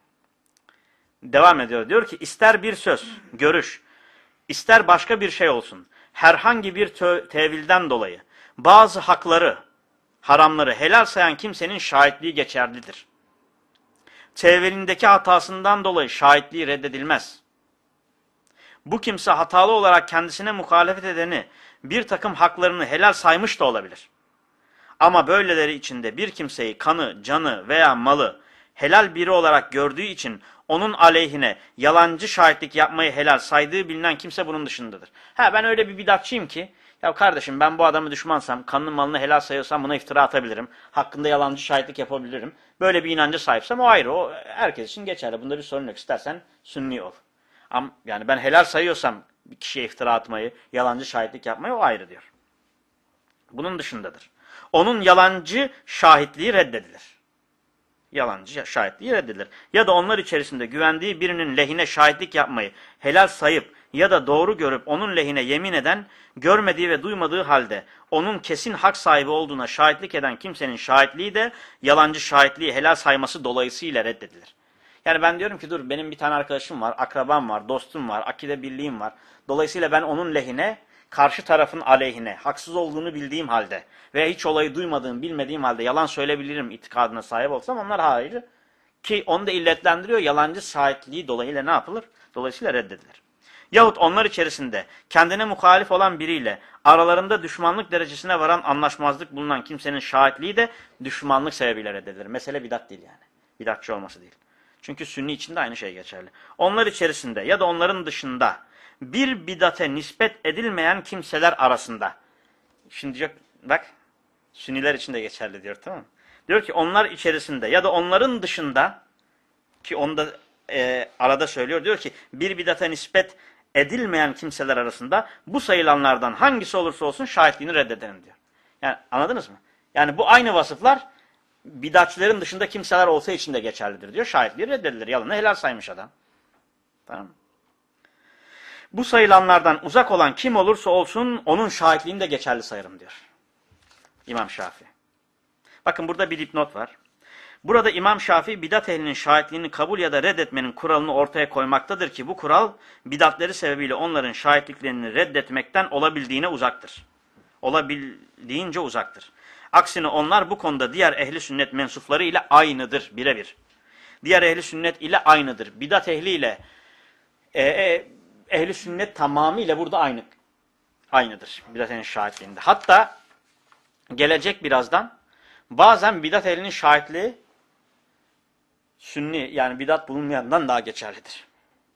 Devam ediyor. Diyor ki ister bir söz, görüş, ister başka bir şey olsun, herhangi bir tevilden dolayı bazı hakları, haramları helal sayan kimsenin şahitliği geçerlidir. Tevilindeki hatasından dolayı şahitliği reddedilmez. Bu kimse hatalı olarak kendisine muhalefet edeni bir takım haklarını helal saymış da olabilir. Ama böyleleri içinde bir kimseyi kanı, canı veya malı helal biri olarak gördüğü için onun aleyhine yalancı şahitlik yapmayı helal saydığı bilinen kimse bunun dışındadır. Ben öyle bir bidatçıyım ki, ya kardeşim ben bu adamı düşmansam, kanını malını helal sayıyorsam buna iftira atabilirim. Hakkında yalancı şahitlik yapabilirim. Böyle bir inanca sahipsem o ayrı. O herkes için geçerli. Bunda bir sorun yok. İstersen sünni ol. Ama yani ben helal sayıyorsam bir kişiye iftira atmayı, yalancı şahitlik yapmayı, o ayrı diyor. Bunun dışındadır. Onun yalancı şahitliği reddedilir. Yalancı şahitliği reddedilir. Ya da onlar içerisinde güvendiği birinin lehine şahitlik yapmayı helal sayıp ya da doğru görüp onun lehine yemin eden, görmediği ve duymadığı halde onun kesin hak sahibi olduğuna şahitlik eden kimsenin şahitliği de yalancı şahitliği helal sayması dolayısıyla reddedilir. Yani ben diyorum ki dur, benim bir tane arkadaşım var, akrabam var, dostum var, akide birliğim var. Dolayısıyla ben onun lehine, karşı tarafın aleyhine, haksız olduğunu bildiğim halde ve hiç olayı duymadığım, bilmediğim halde yalan söyleyebilirim itikadına sahip olsam, onlar hayır. Ki onu da illetlendiriyor, yalancı şahitliği dolayısıyla ne yapılır? Dolayısıyla reddedilir. Yahut onlar içerisinde kendine muhalif olan biriyle aralarında düşmanlık derecesine varan anlaşmazlık bulunan kimsenin şahitliği de düşmanlık sebebiyle reddedilir. Mesele bidat değil yani. Bidatçı olması değil. Çünkü sünni için de aynı şey geçerli. Onlar içerisinde ya da onların dışında bir bidate nispet edilmeyen kimseler arasında. Şimdi bak, sünniler için de geçerli diyor, tamam mı? Diyor ki onlar içerisinde ya da onların dışında, ki onu da arada söylüyor, diyor ki bir bidate nispet edilmeyen kimseler arasında bu sayılanlardan hangisi olursa olsun şahitliğini reddedelim diyor. Yani anladınız mı? Yani bu aynı vasıflar bidatçıların dışında kimseler olsa için de geçerlidir diyor. Şahitliği reddedilir. Yalanı helal saymış adam. Tamam mı? Bu sayılanlardan uzak olan kim olursa olsun onun şahitliğini de geçerli sayarım diyor İmam Şafii. Bakın burada bir dipnot var. Burada İmam Şafii bidat ehlinin şahitliğini kabul ya da reddetmenin kuralını ortaya koymaktadır ki bu kural bidatleri sebebiyle onların şahitliklerini reddetmekten olabildiğine uzaktır. Olabildiğince uzaktır. Aksine onlar bu konuda diğer ehli sünnet mensupları ile aynıdır, birebir. Diğer ehli sünnet ile aynıdır. Bidat ehli ile ehli sünnet tamamıyla burada aynıdır. Bidat ehlinin şahitliğinde. Hatta gelecek birazdan bazen bidat ehlinin şahitliği sünni yani bidat bulunmayandan daha geçerlidir.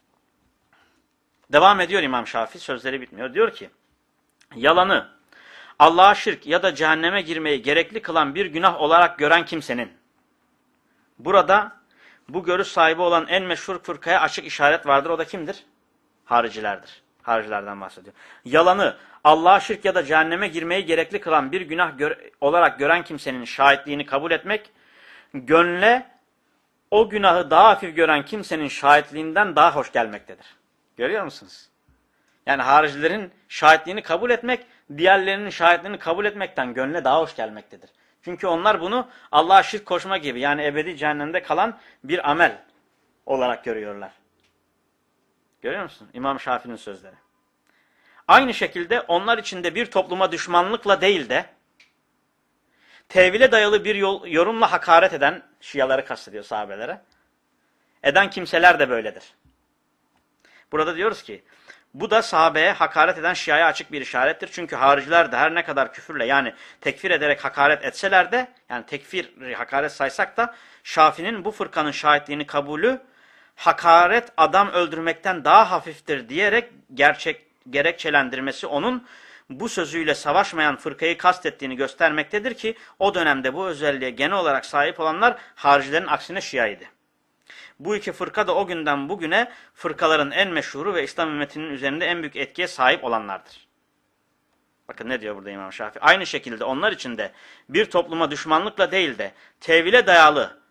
Devam ediyor İmam Şafii, sözleri bitmiyor. Diyor ki, yalanı Allah'a şirk ya da cehenneme girmeyi gerekli kılan bir günah olarak gören kimsenin, burada bu görüş sahibi olan en meşhur fırkaya açık işaret vardır. O da kimdir? Haricilerdir. Haricilerden bahsediyor. Yalanı Allah'a şirk ya da cehenneme girmeyi gerekli kılan bir günah olarak gören kimsenin şahitliğini kabul etmek, gönle o günahı daha hafif gören kimsenin şahitliğinden daha hoş gelmektedir. Görüyor musunuz? Yani haricilerin şahitliğini kabul etmek, diğerlerinin şahitliğini kabul etmekten gönle daha hoş gelmektedir. Çünkü onlar bunu Allah'a şirk koşma gibi yani ebedi cehennemde kalan bir amel olarak görüyorlar. Görüyor musun? İmam Şafii'nin sözleri. Aynı şekilde onlar içinde bir topluma düşmanlıkla değil de tevhile dayalı bir yorumla hakaret eden, Şiaları kastediyor sahabelere, eden kimseler de böyledir. Burada diyoruz ki, bu da sahabeye hakaret eden Şia'ya açık bir işarettir. Çünkü hariciler de her ne kadar küfürle yani tekfir ederek hakaret etseler de, yani tekfir hakaret saysak da, Şafii'nin bu fırkanın şahitliğini kabulü, hakaret adam öldürmekten daha hafiftir diyerek gerekçelendirmesi onun bu sözüyle savaşmayan fırkayı kastettiğini göstermektedir ki o dönemde bu özelliğe genel olarak sahip olanlar haricilerin aksine Şia'ydı. Bu iki fırka da o günden bugüne fırkaların en meşhuru ve İslam ümmetinin üzerinde en büyük etkiye sahip olanlardır. Bakın ne diyor burada İmam Şafii. Aynı şekilde onlar için de bir topluma düşmanlıkla değil de tevhile dayalı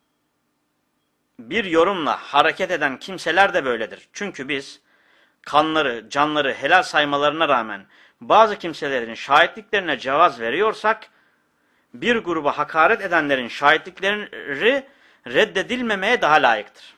bir yorumla hareket eden kimseler de böyledir. Çünkü biz kanları, canları helal saymalarına rağmen bazı kimselerin şahitliklerine cevaz veriyorsak, bir gruba hakaret edenlerin şahitlikleri reddedilmemeye daha layıktır.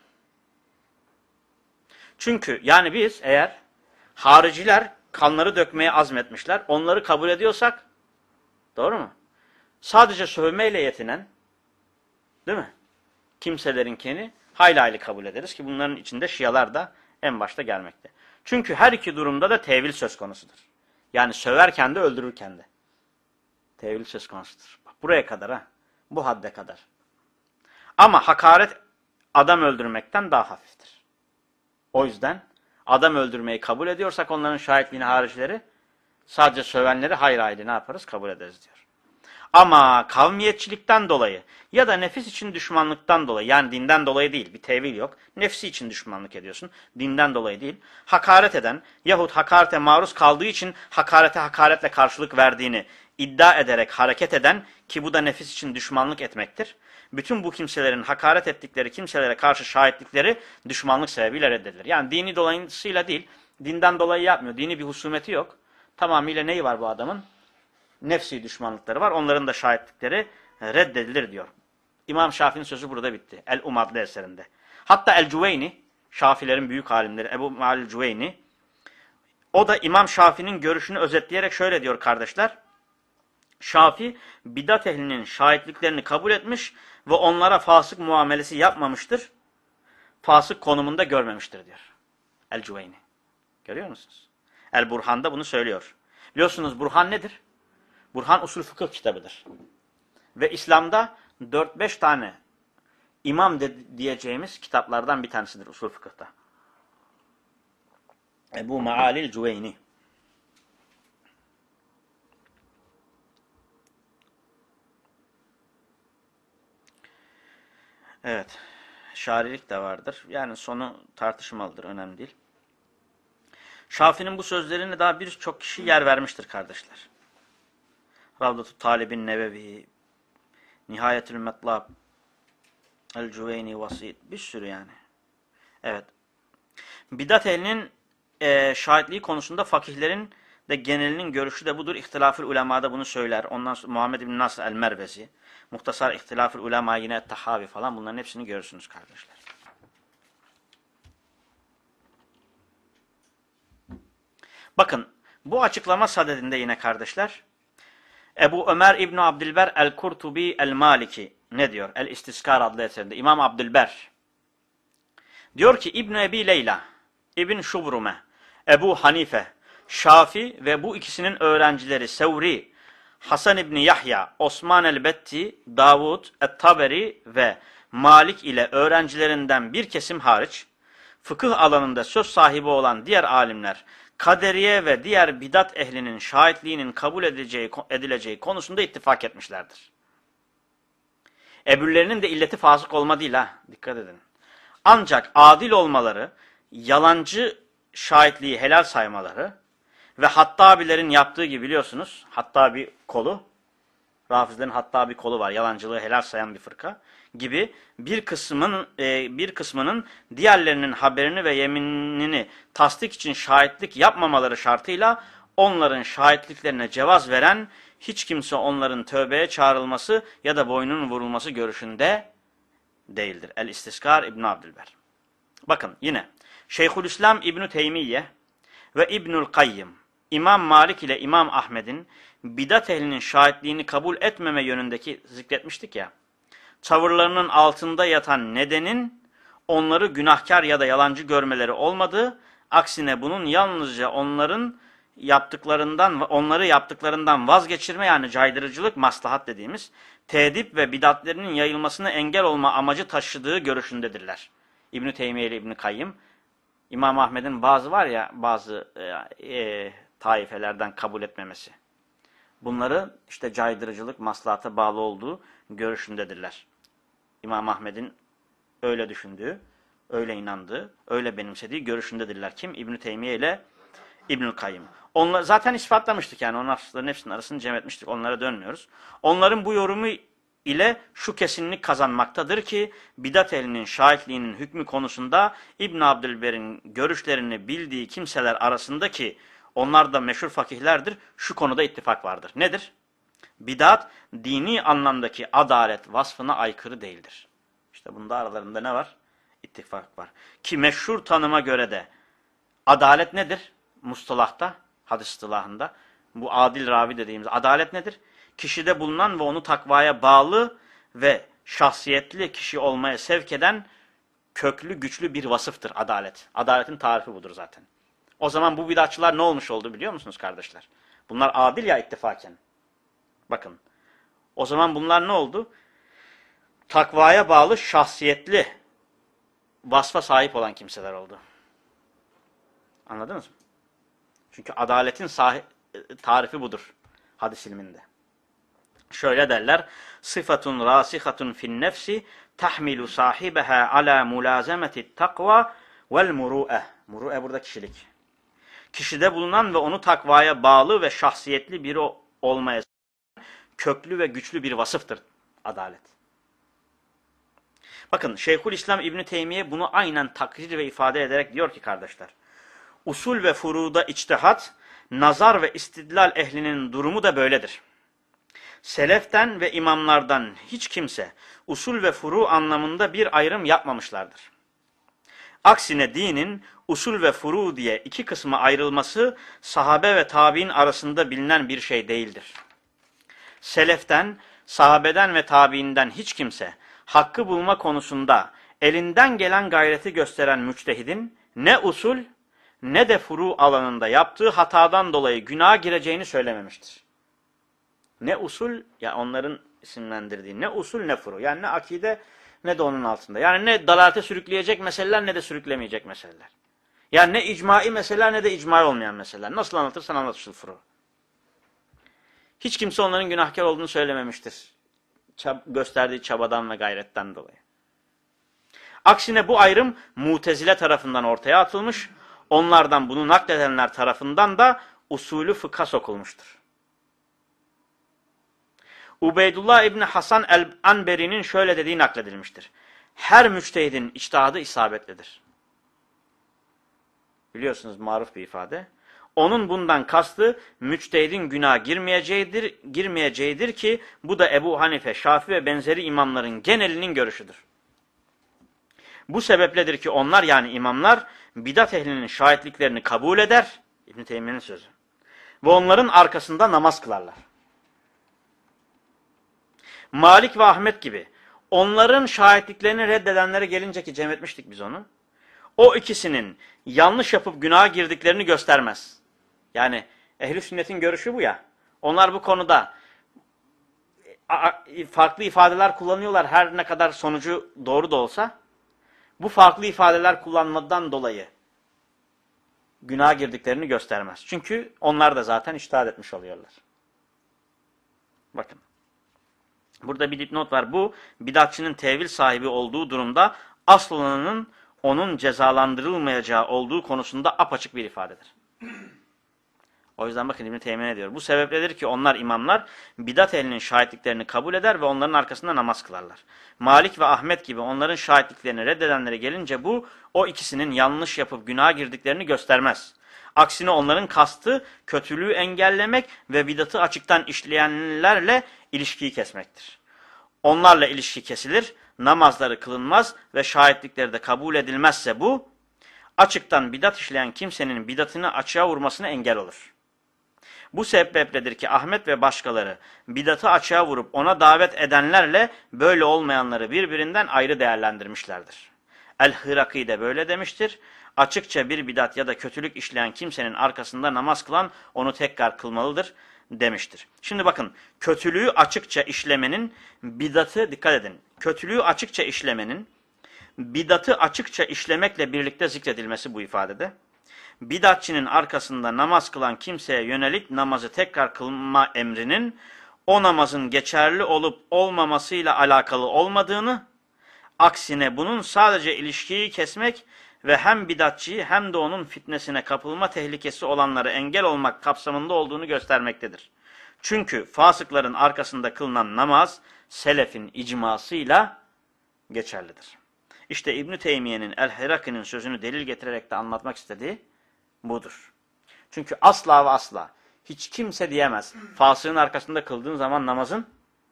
Çünkü yani biz eğer hariciler kanları dökmeye azmetmişler, onları kabul ediyorsak, doğru mu? Sadece sövmeyle yetinen, değil mi? Kimselerinkini hayli hayli kabul ederiz ki bunların içinde Şialar da en başta gelmekte. Çünkü her iki durumda da tevil söz konusudur. Yani söverken de öldürürken de. Tevil söz konusudur. Bak, buraya kadar ha. Bu hadde kadar. Ama hakaret adam öldürmekten daha hafiftir. O yüzden adam öldürmeyi kabul ediyorsak onların şahitliğini haricileri, sadece sövenleri hayır hayli ne yaparız? Kabul ederiz diyor. Ama kavmiyetçilikten dolayı ya da nefis için düşmanlıktan dolayı, yani dinden dolayı değil, bir tevil yok. Nefsi için düşmanlık ediyorsun, dinden dolayı değil. Hakaret eden yahut hakarete maruz kaldığı için hakarete hakaretle karşılık verdiğini iddia ederek hareket eden, ki bu da nefis için düşmanlık etmektir. Bütün bu kimselerin hakaret ettikleri kimselere karşı şahitlikleri düşmanlık sebebiyle reddedilir. Yani dini dolayısıyla değil, dinden dolayı yapmıyor. Dini bir husumeti yok. Tamamıyla neyi var bu adamın? Nefsi düşmanlıkları var. Onların da şahitlikleri reddedilir diyor. İmam Şafii'nin sözü burada bitti. El-Um adlı eserinde. Hatta El-Cüveyni, Şafilerin büyük alimleri Ebu Ma'al Cüveyni, o da İmam Şafii'nin görüşünü özetleyerek şöyle diyor kardeşler. Şafii bidat ehlinin şahitliklerini kabul etmiş ve onlara fasık muamelesi yapmamıştır. Fasık konumunda görmemiştir diyor. El-Cüveyni. Görüyor musunuz? El-Burhan'da bunu söylüyor. Biliyorsunuz Burhan nedir? Burhan usul fıkıh kitabıdır. Ve İslam'da 4-5 tane imam diyeceğimiz kitaplardan bir tanesidir usul fıkıhta. Ebu Ma'alil Cüveyni. Evet. Şarilik de vardır. Yani sonu tartışmalıdır. Önemli değil. Şafii'nin bu sözlerine daha birçok kişi yer vermiştir kardeşler. Ravdatü Talibin Nevevi, Nihayetül Metlab, El-Cüveyni Vasit, bir sürü yani. Evet. Bidat ehlinin şahitliği konusunda fakihlerin de genelinin görüşü de budur. İhtilaf-ül Ulema'da bunu söyler. Ondan sonra Muhammed bin Nasr el-Mervezi, Muhtasar İhtilaf-ül Ulema, yine Tahavi falan, bunların hepsini görürsünüz kardeşler. Bakın bu açıklama sadedinde yine kardeşler Ebu Ömer İbn Abdülber el-Kurtubi el-Maliki ne diyor? El-İstiskar adlı eserinde İmam Abdülber diyor ki İbn Ebi Leyla, İbn Şubrume, Ebu Hanife, Şafi ve bu ikisinin öğrencileri Sevri, Hasan İbni Yahya, Osman el-Betti, Davud, et-Taberi ve Malik ile öğrencilerinden bir kesim hariç, fıkıh alanında söz sahibi olan diğer alimler, kaderiye ve diğer bidat ehlinin şahitliğinin kabul edileceği konusunda ittifak etmişlerdir. Ebürlerinin de illeti fasık olma değil ha, dikkat edin. Ancak adil olmaları, yalancı şahitliği helal saymaları ve Hattabilerin yaptığı gibi biliyorsunuz, Hattabi kolu, Rafizlerin Hattabi kolu var, yalancılığı helal sayan bir fırka gibi bir kısmının diğerlerinin haberini ve yeminini tasdik için şahitlik yapmamaları şartıyla onların şahitliklerine cevaz veren hiç kimse onların tövbeye çağrılması ya da boynunun vurulması görüşünde değildir. El-İstiskar İbn Abdülber. Bakın yine Şeyhülislam İbn Teymiye ve İbnül Kayyım, İmam Malik ile İmam Ahmed'in bidat ehlinin şahitliğini kabul etmeme yönündeki zikretmiştik ya, tavırlarının altında yatan nedenin onları günahkar ya da yalancı görmeleri olmadığı, aksine bunun yalnızca onları yaptıklarından vazgeçirme, yani caydırıcılık, maslahat dediğimiz tedip ve bidatlerinin yayılmasına engel olma amacı taşıdığı görüşündedirler. İbn Teymiye ile İbn Kayyım, İmam Ahmed'in bazı taifelerden kabul etmemesi, bunları işte caydırıcılık, maslahata bağlı olduğu görüşündedirler. İmam Ahmed'in öyle düşündüğü, öyle inandığı, öyle benimsediği görüşündedirler. Kim? İbn Teymiye ile İbnül Kayyım. Onları zaten ispatlamıştık, yani onların hepsinin arasını cem etmiştik. Onlara dönmüyoruz. Onların bu yorumu ile şu kesinlik kazanmaktadır ki bidat ehlinin şahitliğinin hükmü konusunda İbn Abdülber'in görüşlerini bildiği kimseler arasındaki, onlar da meşhur fakihlerdir, şu konuda ittifak vardır. Nedir? Bidat dini anlamdaki adalet vasfına aykırı değildir. İşte bunda aralarında ne var? İttifak var. Ki meşhur tanıma göre de adalet nedir? Mustalahta, hadis istilahında bu adil ravi dediğimiz adalet nedir? Kişide bulunan ve onu takvaya bağlı ve şahsiyetli kişi olmaya sevk eden köklü, güçlü bir vasıftır adalet. Adaletin tarifi budur zaten. O zaman bu bidatçılar ne olmuş oldu biliyor musunuz kardeşler? Bunlar adil ya ittifaken. Bakın. O zaman bunlar ne oldu? Takvaya bağlı, şahsiyetli vasfa sahip olan kimseler oldu. Anladınız mı? Çünkü adaletin tarifi budur hadis ilminde. Şöyle derler: sıfatun rasihatun fin nefsi tahmilu sahibeha ala mulazameti takva vel muru'e. Muru'e burada kişilik. Kişide bulunan ve onu takvaya bağlı ve şahsiyetli biri olmaya köklü ve güçlü bir vasıftır adalet. Bakın Şeyhülislam İbn Teymiye bunu aynen takrir ve ifade ederek diyor ki kardeşler, usul ve furuda içtihat, nazar ve istidlal ehlinin durumu da böyledir. Seleften ve imamlardan hiç kimse usul ve furu anlamında bir ayrım yapmamışlardır. Aksine dinin usul ve furu diye iki kısma ayrılması sahabe ve tabi'in arasında bilinen bir şey değildir. Seleften, sahabeden ve tabi'inden hiç kimse hakkı bulma konusunda elinden gelen gayreti gösteren müçtehidin ne usul ne de furu alanında yaptığı hatadan dolayı günaha gireceğini söylememiştir. Ne usul, ya onların isimlendirdiği ne usul ne furu, yani ne akide ne de onun altında. Yani ne dalalete sürükleyecek meseleler ne de sürüklemeyecek meseleler. Yani ne icmai meseleler ne de icmai olmayan meseleler. Nasıl anlatırsan anlat usul furu. Hiç kimse onların günahkar olduğunu söylememiştir. Gösterdiği çabadan ve gayretten dolayı. Aksine bu ayrım Mutezile tarafından ortaya atılmış, onlardan bunu nakledenler tarafından da usulü fıkha sokulmuştur. Ubeydullah İbni Hasan el-Anberi'nin şöyle dediği nakledilmiştir: her müçtehidin içtihadı isabetlidir. Biliyorsunuz maruf bir ifade. Onun bundan kastı müçtehidin günah girmeyeceğidir ki bu da Ebu Hanife, Şafii ve benzeri imamların genelinin görüşüdür. Bu sebepledir ki onlar yani imamlar bidat ehlinin şahitliklerini kabul eder. İbn-i Teymiye'nin sözü. Ve onların arkasında namaz kılarlar. Malik ve Ahmet gibi onların şahitliklerini reddedenlere gelince ki cem etmiştik biz onu. O ikisinin yanlış yapıp günaha girdiklerini göstermez. Yani ehl-i sünnetin görüşü bu ya. Onlar bu konuda farklı ifadeler kullanıyorlar her ne kadar sonucu doğru da olsa. Bu farklı ifadeler kullanmadan dolayı günaha girdiklerini göstermez. Çünkü onlar da zaten içtihat etmiş oluyorlar. Bakın. Burada bir dipnot var. Bu bidatçının tevil sahibi olduğu durumda aslının onun cezalandırılmayacağı olduğu konusunda apaçık bir ifadedir. O yüzden bakın İbn-i Teymiye diyor. Bu sebepledir ki onlar imamlar bidat ehlinin şahitliklerini kabul eder ve onların arkasında namaz kılarlar. Malik ve Ahmet gibi onların şahitliklerini reddedenlere gelince bu o ikisinin yanlış yapıp günaha girdiklerini göstermez. Aksine onların kastı kötülüğü engellemek ve bidatı açıktan işleyenlerle ilişkiyi kesmektir. Onlarla ilişki kesilir, namazları kılınmaz ve şahitlikleri de kabul edilmezse bu açıktan bidat işleyen kimsenin bidatını açığa vurmasına engel olur. Bu sebepledir ki Ahmet ve başkaları bidatı açığa vurup ona davet edenlerle böyle olmayanları birbirinden ayrı değerlendirmişlerdir. El-Hıraki de böyle demiştir. Açıkça bir bidat ya da kötülük işleyen kimsenin arkasında namaz kılan onu tekrar kılmalıdır demiştir. Şimdi bakın kötülüğü açıkça işlemenin bidatı dikkat edin. Kötülüğü açıkça işlemenin bidatı açıkça işlemekle birlikte zikredilmesi bu ifadede. Bidatçının arkasında namaz kılan kimseye yönelik namazı tekrar kılma emrinin o namazın geçerli olup olmamasıyla alakalı olmadığını, aksine bunun sadece ilişkiyi kesmek ve hem bidatçıyı hem de onun fitnesine kapılma tehlikesi olanları engel olmak kapsamında olduğunu göstermektedir. Çünkü fasıkların arkasında kılınan namaz selefin icmasıyla geçerlidir. İşte İbn-i Teymiye'nin El-Hiraki'nin sözünü delil getirerek de anlatmak istediği budur. Çünkü asla ve asla hiç kimse diyemez. Fasığın arkasında kıldığın zaman namazın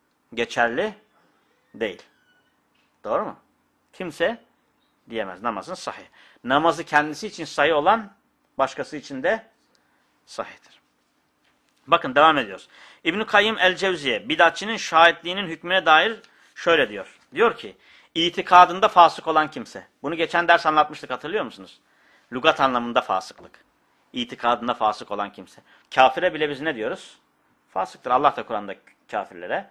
geçerli değil. Doğru mu? Kimse diyemez. Namazın sahih. Namazı kendisi için sahih olan başkası için de sahihtir. Bakın devam ediyoruz. İbn-i Kayyim el-Cevziye bidatçının şahitliğinin hükmüne dair şöyle diyor. Diyor ki itikadında fasık olan kimse. Bunu geçen ders anlatmıştık hatırlıyor musunuz? Lügat anlamında fasıklık. İtikadında fasık olan kimse. Kafire bile biz ne diyoruz? Fasıktır. Allah da Kur'an'da kafirlere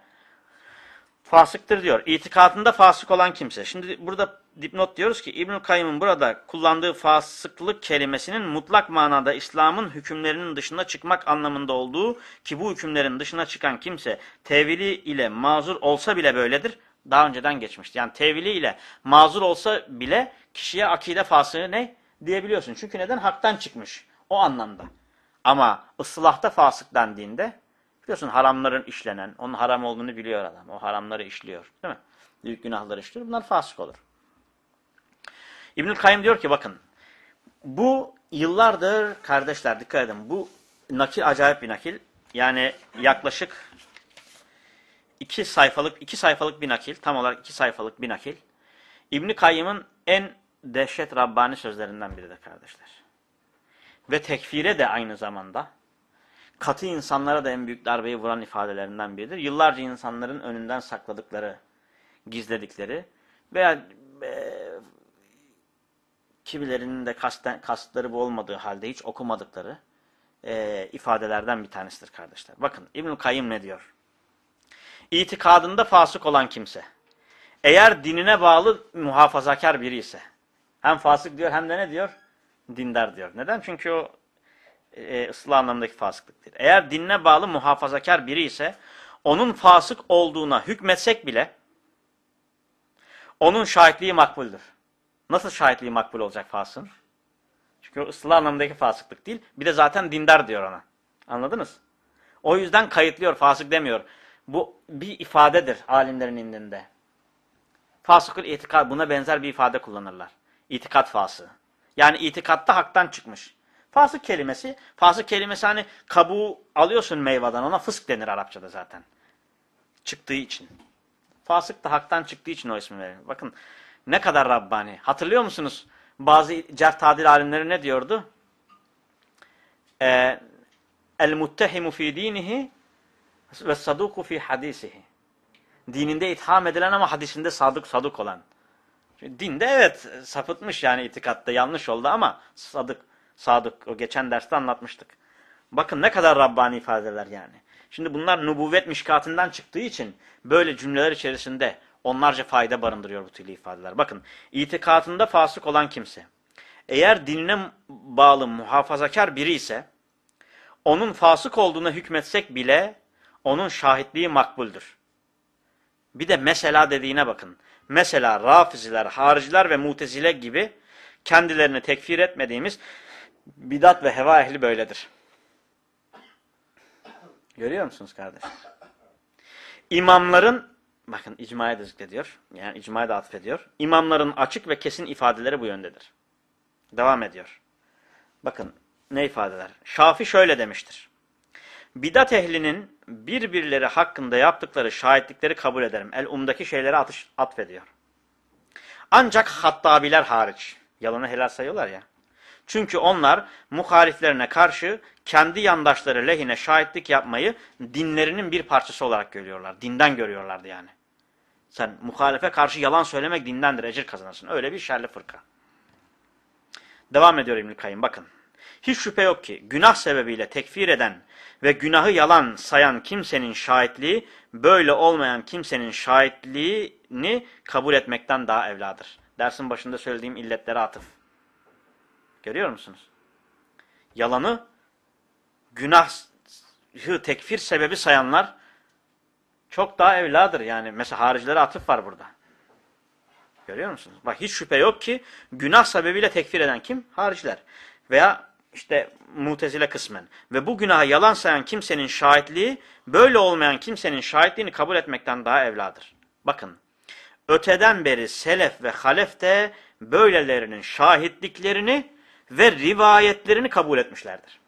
fasıktır diyor. İtikadında fasık olan kimse. Şimdi burada dipnot diyoruz ki İbnül Kayyım'ın burada kullandığı fasıklık kelimesinin mutlak manada İslam'ın hükümlerinin dışına çıkmak anlamında olduğu ki bu hükümlerin dışına çıkan kimse tevili ile mazur olsa bile böyledir. Daha önceden geçmişti. Yani tevili ile mazur olsa bile kişiye akide fasığı ne diyebiliyorsun. Çünkü neden? Haktan çıkmış. O anlamda. Ama ıslahta fasık dendiğinde biliyorsun haramların işlenen, onun haram olduğunu biliyor adam. O haramları işliyor. Değil mi? Büyük günahları işliyor. Bunlar fasık olur. İbnül Kayyım diyor ki bakın bu yıllardır kardeşler dikkat edin. Bu nakil acayip bir nakil. Yani yaklaşık 2 sayfalık bir nakil. Tam olarak 2 sayfalık bir nakil. İbn-i Kayyım'ın en dehşet Rabbani sözlerinden biridir kardeşler. Ve tekfire de aynı zamanda katı insanlara da en büyük darbeyi vuran ifadelerinden biridir. Yıllarca insanların önünden sakladıkları, gizledikleri veya kimilerinin de kastları bu olmadığı halde hiç okumadıkları ifadelerden bir tanesidir kardeşler. Bakın İbn-i Kayyım ne diyor? İtikadında fasık olan kimse, eğer dinine bağlı muhafazakar biri ise, hem fasık diyor hem de ne diyor? Dindar diyor. Neden? Çünkü o ıslah anlamındaki fasıklıktır. Eğer dinine bağlı muhafazakar biri ise, onun fasık olduğuna hükmetsek bile, onun şahitliği makbuldür. Nasıl şahitliği makbul olacak fasığın? Çünkü o ıslah anlamındaki fasıklık değil. Bir de zaten dindar diyor ona. Anladınız? O yüzden kayıtlıyor, fasık demiyor. Bu bir ifadedir alimlerin indinde. Fasıkül itikad, buna benzer bir ifade kullanırlar. İtikat fasığı. Yani itikatta haktan çıkmış. Fasık kelimesi hani kabuğu alıyorsun meyveden, ona fısk denir Arapçada zaten. Çıktığı için. Fasık da haktan çıktığı için o ismi verilir. Bakın ne kadar Rabbani. Hatırlıyor musunuz? Bazı cerh tadil alimleri ne diyordu? El-muttehimu fi dinihi ve saduku fi hadisihi. Dininde itham edilen ama hadisinde sadık olan. Şimdi dinde evet sapıtmış, yani itikatta yanlış oldu ama sadık. O geçen derste anlatmıştık. Bakın ne kadar Rabbani ifadeler yani. Şimdi bunlar nübüvvet mişkatından çıktığı için böyle cümleler içerisinde onlarca fayda barındırıyor bu türlü ifadeler. Bakın, itikadında fasık olan kimse, eğer dinine bağlı muhafazakar biri ise, onun fasık olduğuna hükmetsek bile onun şahitliği makbuldür. Bir de mesela dediğine bakın. Mesela Rafiziler, Hariciler ve Mutezile gibi kendilerini tekfir etmediğimiz bidat ve heva ehli böyledir. Görüyor musunuz kardeş? İmamların, bakın icmaya da zikrediyor, yani icmaya da atfediyor. İmamların açık ve kesin ifadeleri bu yöndedir. Devam ediyor. Bakın ne ifadeler? Şafi şöyle demiştir. Bidat ehlinin birbirleri hakkında yaptıkları şahitlikleri kabul ederim. El-Um'daki şeyleri atfediyor. Ancak Hattabiler hariç. Yalanı helal sayıyorlar ya. Çünkü onlar muhaliflerine karşı kendi yandaşları lehine şahitlik yapmayı dinlerinin bir parçası olarak görüyorlar. Dinden görüyorlardı yani. Sen muhalife karşı yalan söylemek dindendir, ecir kazanırsın. Öyle bir şerli fırka. Devam ediyor İbn-i Kayyım, bakın. Hiç şüphe yok ki günah sebebiyle tekfir eden ve günahı yalan sayan kimsenin şahitliği, böyle olmayan kimsenin şahitliğini kabul etmekten daha evladır. Dersin başında söylediğim illetlere atıf. Görüyor musunuz? Yalanı, günahı tekfir sebebi sayanlar çok daha evladır. Yani mesela haricilere atıf var burada. Görüyor musunuz? Bak, hiç şüphe yok ki günah sebebiyle tekfir eden kim? Hariciler. Veya işte Mutezile kısmen. Ve bu günaha yalan sayan kimsenin şahitliği, böyle olmayan kimsenin şahitliğini kabul etmekten daha evladır. Bakın, öteden beri selef ve halef de böylelerinin şahitliklerini ve rivayetlerini kabul etmişlerdir.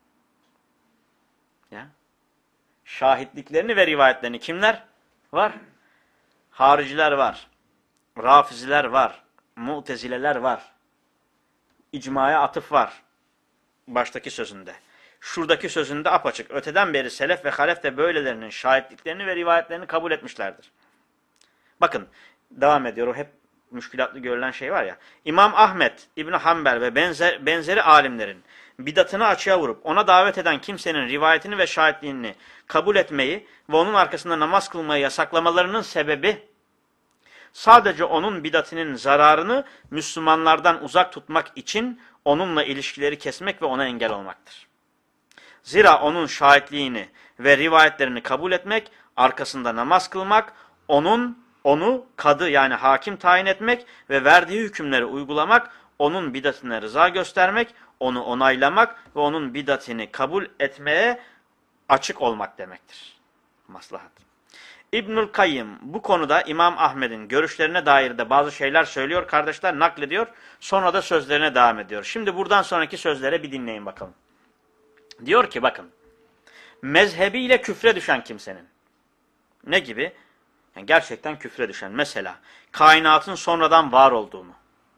Ya. Şahitliklerini ve rivayetlerini kimler var? Hariciler var. Rafiziler var. Mutezileler var. İcmaya atıf var. Baştaki sözünde. Şuradaki sözünde apaçık. Öteden beri selef ve halef de böylelerinin şahitliklerini ve rivayetlerini kabul etmişlerdir. Bakın, devam ediyor. O hep müşkülatlı görülen şey var ya. İmam Ahmet, İbn Hanbel ve benzeri alimlerin bidatını açığa vurup ona davet eden kimsenin rivayetini ve şahitliğini kabul etmeyi ve onun arkasında namaz kılmayı yasaklamalarının sebebi, sadece onun bidatinin zararını Müslümanlardan uzak tutmak için onunla ilişkileri kesmek ve ona engel olmaktır. Zira onun şahitliğini ve rivayetlerini kabul etmek, arkasında namaz kılmak, onu kadı yani hakim tayin etmek ve verdiği hükümleri uygulamak, onun bidatine rıza göstermek, onu onaylamak ve onun bidatini kabul etmeye açık olmak demektir. Maslahat. İbnül Kayyım bu konuda İmam Ahmed'in görüşlerine dair de bazı şeyler söylüyor kardeşler, naklediyor. Sonra da sözlerine devam ediyor. Şimdi buradan sonraki sözlere bir dinleyin bakalım. Diyor ki bakın, mezhebiyle küfre düşen kimsenin, ne gibi? Yani gerçekten küfre düşen, mesela kainatın sonradan var olduğunu,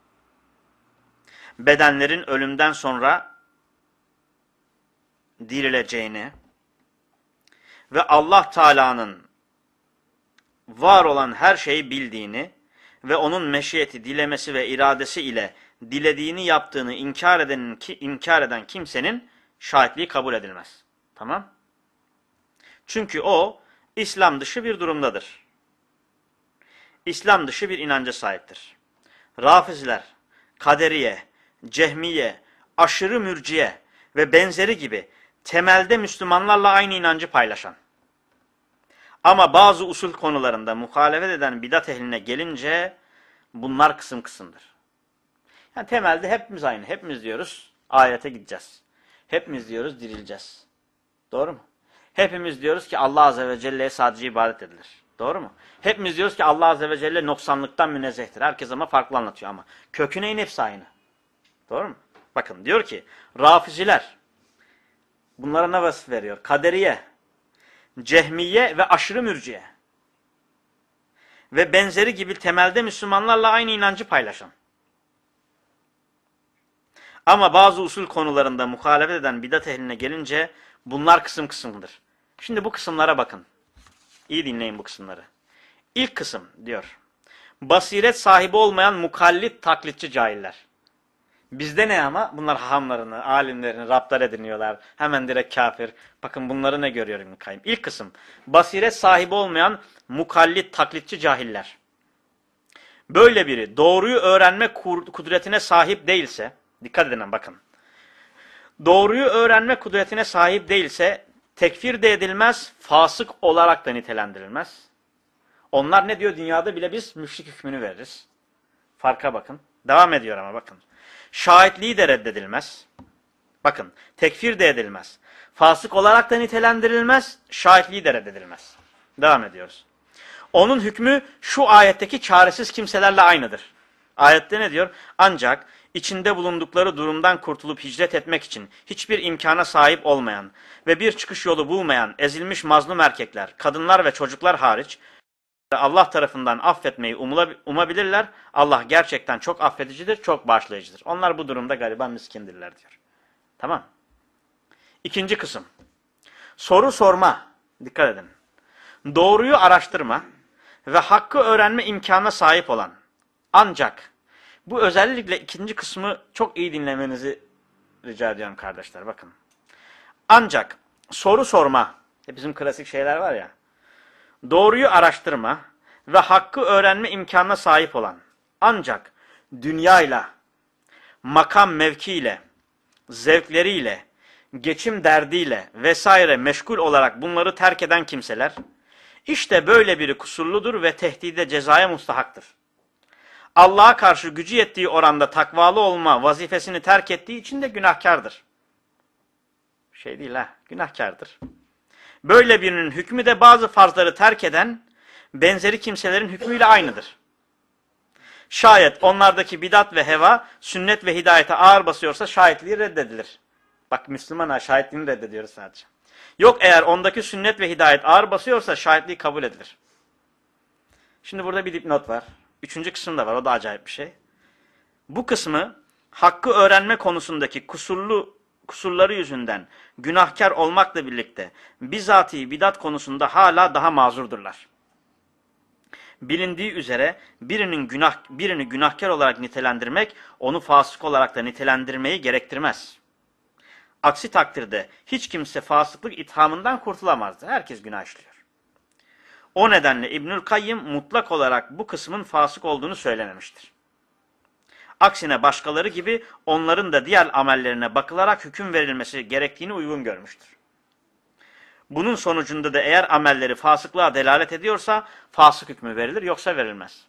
bedenlerin ölümden sonra dirileceğini ve Allah Teala'nın var olan her şeyi bildiğini ve onun meşiyeti, dilemesi ve iradesi ile dilediğini yaptığını inkar eden kimsenin şahitliği kabul edilmez. Tamam? Çünkü o İslam dışı bir durumdadır. İslam dışı bir inanca sahiptir. Rafiziler, Kaderiye, Cehmiye, aşırı mürciye ve benzeri gibi temelde Müslümanlarla aynı inancı paylaşan, ama bazı usul konularında muhalefet eden bidat ehline gelince bunlar kısım kısımdır. Yani temelde hepimiz aynı. Hepimiz diyoruz ahirete gideceğiz. Hepimiz diyoruz dirileceğiz. Doğru mu? Hepimiz diyoruz ki Allah Azze ve Celle'ye sadece ibadet edilir. Doğru mu? Hepimiz diyoruz ki Allah Azze ve Celle noksanlıktan münezzehtir. Herkes ama farklı anlatıyor ama kökü neyin, hepsi aynı. Doğru mu? Bakın diyor ki Rafiziler, bunlara ne vasıf veriyor? Kaderiye, Cehmiye ve aşırı mürciye ve benzeri gibi temelde Müslümanlarla aynı inancı paylaşan. Ama bazı usul konularında muhalefet eden bidat ehline gelince bunlar kısım kısımdır. Şimdi bu kısımlara bakın. İyi dinleyin bu kısımları. İlk kısım diyor. Basiret sahibi olmayan mukallit taklitçi cahiller. Bizde ne ama? Bunlar hahamlarını, alimlerini raptar ediniyorlar. Hemen direkt kafir. Bakın bunları ne görüyor İbn-i Kayyım? İlk kısım. Basiret sahibi olmayan mukallit taklitçi cahiller. Böyle biri doğruyu öğrenme kudretine sahip değilse, dikkat edin bakın. Doğruyu öğrenme kudretine sahip değilse tekfir de edilmez, fasık olarak da nitelendirilmez. Onlar ne diyor? Dünyada bile biz müşrik hükmünü veririz. Farka bakın. Devam ediyor ama bakın. Şahitliği de reddedilmez. Bakın, tekfir de edilmez. Fasık olarak da nitelendirilmez, şahitliği de reddedilmez. Devam ediyoruz. Onun hükmü şu ayetteki çaresiz kimselerle aynıdır. Ayette ne diyor? Ancak içinde bulundukları durumdan kurtulup hicret etmek için hiçbir imkana sahip olmayan ve bir çıkış yolu bulmayan ezilmiş mazlum erkekler, kadınlar ve çocuklar hariç Allah tarafından affetmeyi umabilirler. Allah gerçekten çok affedicidir, çok bağışlayıcıdır. Onlar bu durumda gariban miskindirler diyor. Tamam. İkinci kısım. Soru sorma. Dikkat edin. Doğruyu araştırma ve hakkı öğrenme imkanına sahip olan. Ancak bu özellikle ikinci kısmı çok iyi dinlemenizi rica ediyorum kardeşler. Bakın. Ancak soru sorma. Bizim klasik şeyler var ya. Doğruyu araştırma ve hakkı öğrenme imkanına sahip olan, ancak dünyayla, makam mevkiyle, zevkleriyle, geçim derdiyle vesaire meşgul olarak bunları terk eden kimseler, işte böyle biri kusurludur ve tehdide cezaya mustahaktır. Allah'a karşı gücü yettiği oranda takvalı olma vazifesini terk ettiği için de günahkardır. Şey değil ha, günahkardır. Böyle birinin hükmü de bazı farzları terk eden benzeri kimselerin hükmüyle aynıdır. Şayet onlardaki bidat ve heva, sünnet ve hidayete ağır basıyorsa şahitliği reddedilir. Bak Müslümana şahitliğini reddediyoruz sadece. Yok eğer ondaki sünnet ve hidayet ağır basıyorsa şahitliği kabul edilir. Şimdi burada bir dipnot var. Üçüncü kısım da var. O da acayip bir şey. Bu kısmı hakkı öğrenme konusundaki kusurları yüzünden günahkar olmakla birlikte bizatihi bidat konusunda hala daha mazurdurlar. Bilindiği üzere birini günahkar olarak nitelendirmek onu fasık olarak da nitelendirmeyi gerektirmez. Aksi takdirde hiç kimse fasıklık ithamından kurtulamazdı. Herkes günah işliyor. O nedenle İbnül Kayyım mutlak olarak bu kısmın fasık olduğunu söylememiştir. Aksine başkaları gibi onların da diğer amellerine bakılarak hüküm verilmesi gerektiğini uygun görmüştür. Bunun sonucunda da eğer amelleri fasıklığa delalet ediyorsa fasık hükmü verilir, yoksa verilmez.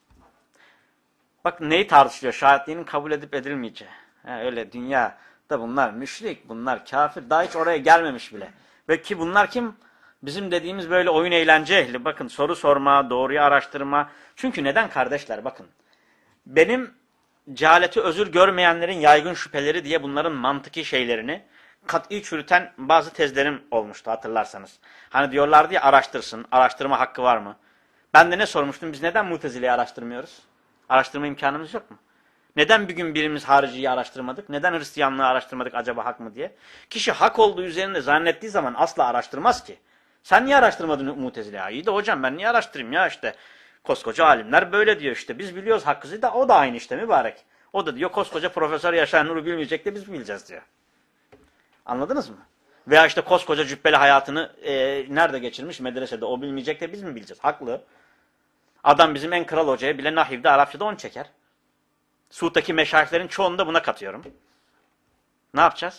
Bak neyi tartışılıyor? Şahitliğinin kabul edip edilmeyeceği. Öyle dünyada bunlar müşrik, bunlar kafir. Daha hiç oraya gelmemiş bile. Ve ki bunlar kim? Bizim dediğimiz böyle oyun eğlence ehli. Bakın soru sorma, doğruyu araştırma. Çünkü neden kardeşler? Bakın. Benim cehaleti özür görmeyenlerin yaygın şüpheleri diye bunların mantıki şeylerini kat'i çürüten bazı tezlerim olmuştu hatırlarsanız. Hani diyorlardı ya araştırsın, araştırma hakkı var mı? Ben de ne sormuştum? Biz neden Mutezile'yi araştırmıyoruz? Araştırma imkanımız yok mu? Neden bir gün birimiz hariciyi araştırmadık? Neden Hristiyanlığı araştırmadık acaba hak mı diye? Kişi hak olduğu üzerinde zannettiği zaman asla araştırmaz ki. Sen niye araştırmadın Mutezile'yi? İyi de hocam ben niye araştırayım ya işte. Koskoca alimler böyle diyor işte. Biz biliyoruz hakkızı da o da aynı işte mübarek. O da diyor koskoca Profesör Yaşar Nur'u bilmeyecek de biz bileceğiz diyor. Anladınız mı? Veya işte koskoca cübbeli hayatını nerede geçirmiş? Medresede. O bilmeyecek de biz mi bileceğiz? Haklı. Adam bizim en kral hocaya bile Nahiv'de, Arapçada 10 çeker. Suud'daki meşayihlerin çoğunu da buna katıyorum. Ne yapacağız?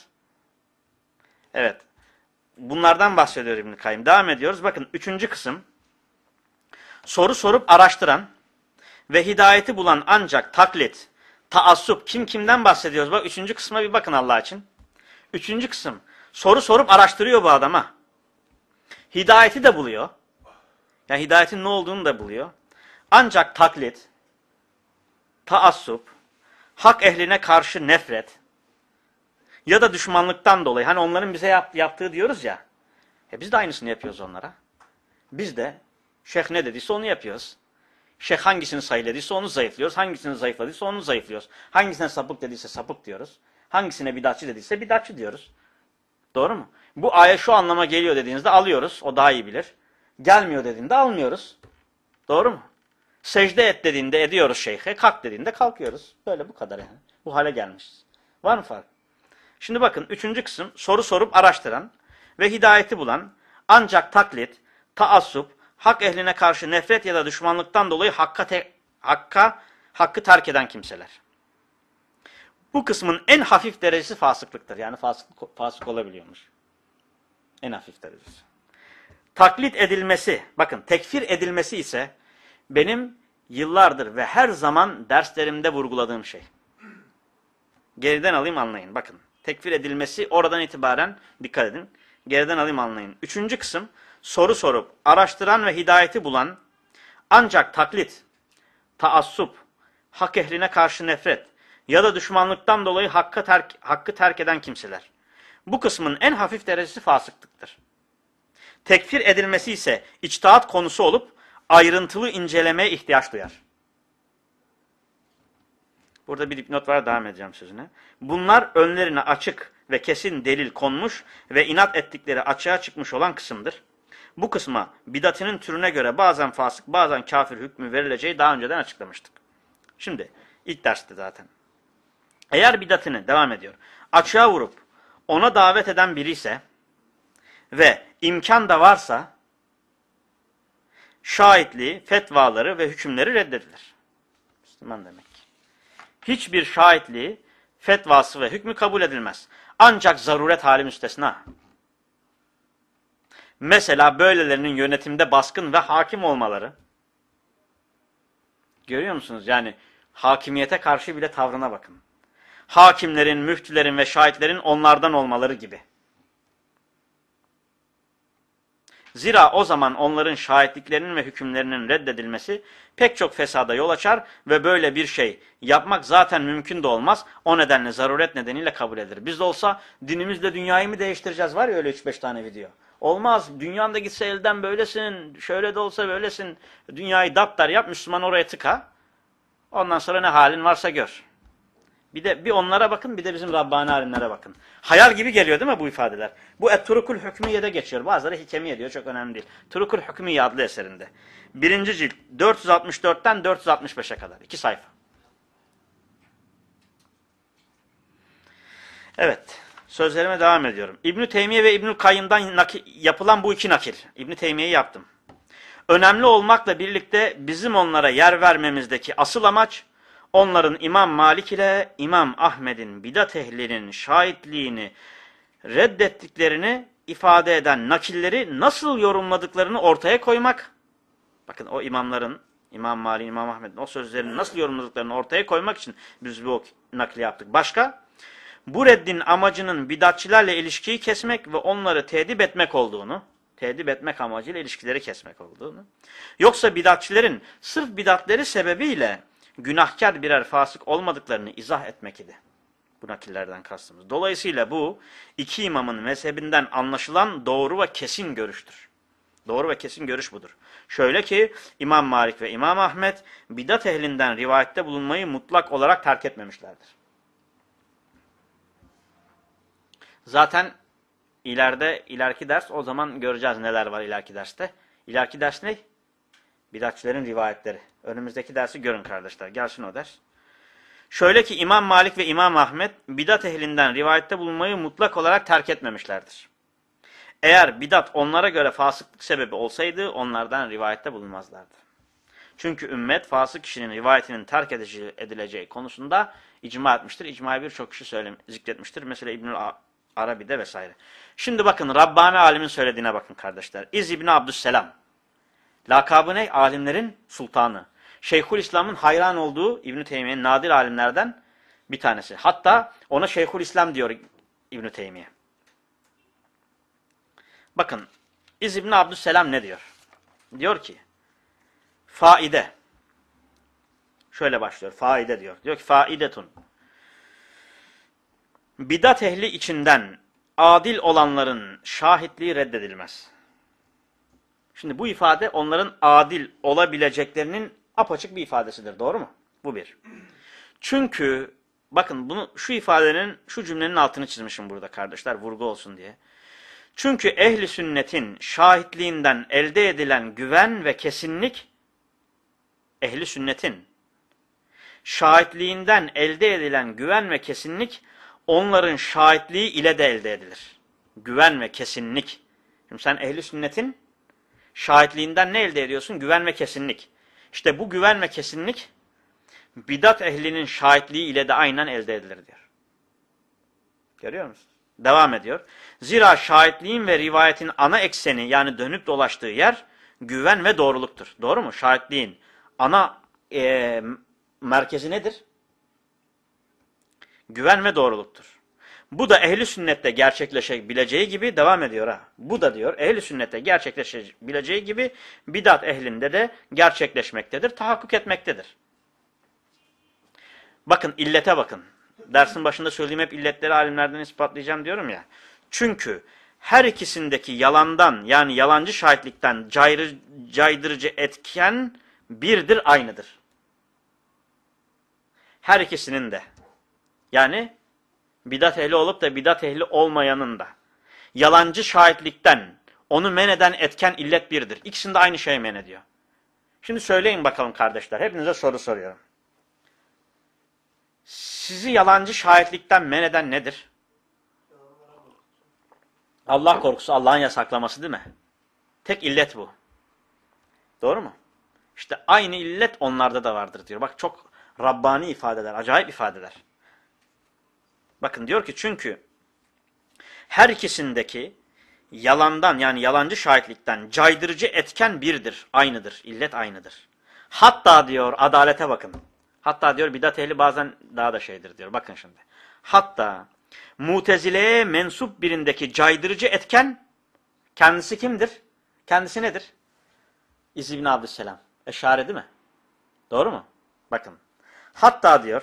Evet. Bunlardan bahsediyor İbn-i Kayyım. Devam ediyoruz. Bakın 3. kısım. Soru sorup araştıran ve hidayeti bulan ancak taklit, taassup. Kim kimden bahsediyoruz? Bak 3. kısma bir bakın Allah için. 3. kısım. Soru sorup araştırıyor bu adama. Hidayeti de buluyor. Yani hidayetin ne olduğunu da buluyor. Ancak taklit, taassup, hak ehline karşı nefret, Ya da düşmanlıktan dolayı. Hani onların bize yaptığı diyoruz ya. Biz de aynısını yapıyoruz onlara. Biz de şeyh ne dediyse onu yapıyoruz. Şeyh hangisini sayıladıysa onu zayıflıyoruz. Hangisini zayıfladıysa onu zayıflıyoruz. Hangisine sapık dediyse sapık diyoruz. Hangisine bidatçı dediyse bidatçı diyoruz. Doğru mu? Bu ayet şu anlama geliyor dediğinizde alıyoruz. O daha iyi bilir. Gelmiyor dediğinde almıyoruz. Doğru mu? Secde et dediğinde ediyoruz şeyhe. Kalk dediğinde kalkıyoruz. Böyle bu kadar yani. Bu hale gelmişiz. Var mı fark? Şimdi bakın 3. kısım soru sorup araştıran ve hidayeti bulan ancak taklit, taassup, hak ehline karşı nefret ya da düşmanlıktan dolayı hakkı terk eden kimseler. Bu kısmın en hafif derecesi fasıklıktır. Yani fasık olabiliyormuş. En hafif derecesi. Taklit edilmesi, bakın tekfir edilmesi ise benim yıllardır ve her zaman derslerimde vurguladığım şey. Geriden alayım anlayın. Bakın tekfir edilmesi oradan itibaren dikkat edin. Geriden alayım anlayın. 3. kısım soru sorup araştıran ve hidayeti bulan ancak taklit, taassup, hak ehline karşı nefret ya da düşmanlıktan dolayı hakkı terk eden kimseler. Bu kısmın en hafif derecesi fasıklıktır. Tekfir edilmesi ise içtihat konusu olup ayrıntılı incelemeye ihtiyaç duyar. Burada bir dipnot var, devam edeceğim sözüne. Bunlar önlerine açık ve kesin delil konmuş ve inat ettikleri açığa çıkmış olan kısımdır. Bu kısma bidatinin türüne göre bazen fasık bazen kafir hükmü verileceği daha önceden açıklamıştık. Şimdi ilk derste zaten. Eğer bidatini devam ediyor açığa vurup ona davet eden biri ise ve imkan da varsa şahitliği, fetvaları ve hükümleri reddedilir. Müslüman demek. Hiçbir şahitliği, fetvası ve hükmü kabul edilmez. Ancak zaruret hali müstesna. Mesela böylelerinin yönetimde baskın ve hakim olmaları. Görüyor musunuz? Yani hakimiyete karşı bile tavrına bakın. Hakimlerin, müftülerin ve şahitlerin onlardan olmaları gibi. Zira o zaman onların şahitliklerinin ve hükümlerinin reddedilmesi pek çok fesada yol açar ve böyle bir şey yapmak zaten mümkün de olmaz. O nedenle zaruret nedeniyle kabul edilir. Biz de olsa dinimizle dünyayı mı değiştireceğiz? Var ya öyle 3-5 tane video. Olmaz. Dünyan da gitse elden böylesin, şöyle de olsa böylesin. Dünyayı daptar yap, Müslüman oraya tıka. Ondan sonra ne halin varsa gör. Bir onlara bakın, bir de bizim Rabbani alimlere bakın. Hayal gibi geliyor değil mi bu ifadeler? Bu Et-Turukul Hükmiye'de geçiyor. Bazıları Hikemiye diyor, çok önemli değil. Turukul Hükmiye adlı eserinde. 1. cilt 464'ten 465'e kadar. 2 sayfa. Evet, sözlerime devam ediyorum. İbn-i Teymiye ve İbnül Kayyım'dan yapılan bu iki nakil. İbn-i Teymiye'yi yaptım. Önemli olmakla birlikte bizim onlara yer vermemizdeki asıl amaç, onların İmam Malik ile İmam Ahmed'in bidat ehlinin şahitliğini reddettiklerini ifade eden nakilleri nasıl yorumladıklarını ortaya koymak. Bakın o imamların, İmam Malik'in, İmam Ahmed'in o sözlerini nasıl yorumladıklarını ortaya koymak için biz bu nakli yaptık. Başka? Bu reddin amacının bidatçilerle ilişkiyi kesmek ve onları tedip etmek olduğunu, tedip etmek amacıyla ilişkileri kesmek olduğunu, yoksa bidatçilerin sırf bidatleri sebebiyle günahkar birer fasık olmadıklarını izah etmek idi. Bu nakillerden kastımız. Dolayısıyla bu iki imamın mezhebinden anlaşılan doğru ve kesin görüştür. Doğru ve kesin görüş budur. Şöyle ki İmam Malik ve İmam Ahmed bidat ehlinden rivayette bulunmayı mutlak olarak terk etmemişlerdir. Zaten ileriki ders, o zaman göreceğiz neler var ileriki derste. İleriki ders ne? Bidatçilerin rivayetleri. Önümüzdeki dersi görün kardeşler. Gelsin o ders. Şöyle ki İmam Malik ve İmam Ahmed bidat ehlinden rivayette bulunmayı mutlak olarak terk etmemişlerdir. Eğer bidat onlara göre fasıklık sebebi olsaydı onlardan rivayette bulunmazlardı. Çünkü ümmet fasık kişinin rivayetinin terk edileceği konusunda icma etmiştir. İcmayı birçok kişi zikretmiştir. Mesela İbnül Arabi'de vesaire. Şimdi bakın Rabbani alimin söylediğine bakın kardeşler. İz İbni Abdüsselam. Lakabı ne? Alimlerin sultanı. Şeyhülislam'ın hayran olduğu İbn-i Teymiye'nin nadir alimlerden bir tanesi. Hatta ona Şeyhülislam diyor İbn-i Teymiye. Bakın İz İbni Abdüsselam ne diyor? Diyor ki faide. Şöyle başlıyor. Faide diyor. Diyor ki faidetun. bidat ehli içinden adil olanların şahitliği reddedilmez. Şimdi bu ifade onların adil olabileceklerinin apaçık bir ifadesidir. Doğru mu? Bu bir. Çünkü bakın bunu şu cümlenin altını çizmişim burada kardeşler, vurgu olsun diye. Çünkü ehli sünnetin şahitliğinden elde edilen güven ve kesinlik, ehli sünnetin şahitliğinden elde edilen güven ve kesinlik onların şahitliği ile de elde edilir. Güven ve kesinlik. Şimdi sen ehli sünnetin şahitliğinden ne elde ediyorsun? Güven ve kesinlik. İşte bu güven ve kesinlik bidat ehlinin şahitliği ile de aynen elde edilir diyor. Görüyor musunuz? Devam ediyor. Zira şahitliğin ve rivayetin ana ekseni yani dönüp dolaştığı yer güven ve doğruluktur. Doğru mu? Şahitliğin ana merkezi nedir? Güven ve doğruluktur. Bu da ehli sünnette gerçekleşebileceği gibi devam ediyor ha. Bu da diyor ehli sünnette gerçekleşebileceği gibi bidat ehlinde de gerçekleşmektedir, tahakkuk etmektedir. Bakın illete bakın. Dersin başında söylediğim hep illetleri alimlerden ispatlayacağım diyorum ya. Çünkü her ikisindeki yalandan yani yalancı şahitlikten caydırıcı etken birdir, aynıdır. Her ikisinin de. Yani bidat ehli olup da bidat ehli olmayanın da. Yalancı şahitlikten onu men eden etken illet birdir. İkisini de aynı şey men ediyor. Şimdi söyleyin bakalım kardeşler. Hepinize soru soruyorum. Sizi yalancı şahitlikten men eden nedir? Allah korkusu, Allah'ın yasaklaması değil mi? Tek illet bu. Doğru mu? İşte aynı illet onlarda da vardır diyor. Bak çok Rabbani ifadeler, acayip ifadeler. Bakın diyor ki çünkü her ikisindeki yalandan yani yalancı şahitlikten caydırıcı etken birdir, aynıdır, illet aynıdır. Hatta diyor adalete bakın. Hatta diyor bidat ehli bazen daha da şeydir diyor. Bakın şimdi. Hatta Mutezile'ye mensup birindeki caydırıcı etken kendisi kimdir? Kendisi nedir? İz ibn Abdüsselam. Eşari değil mi? Doğru mu? Bakın. Hatta diyor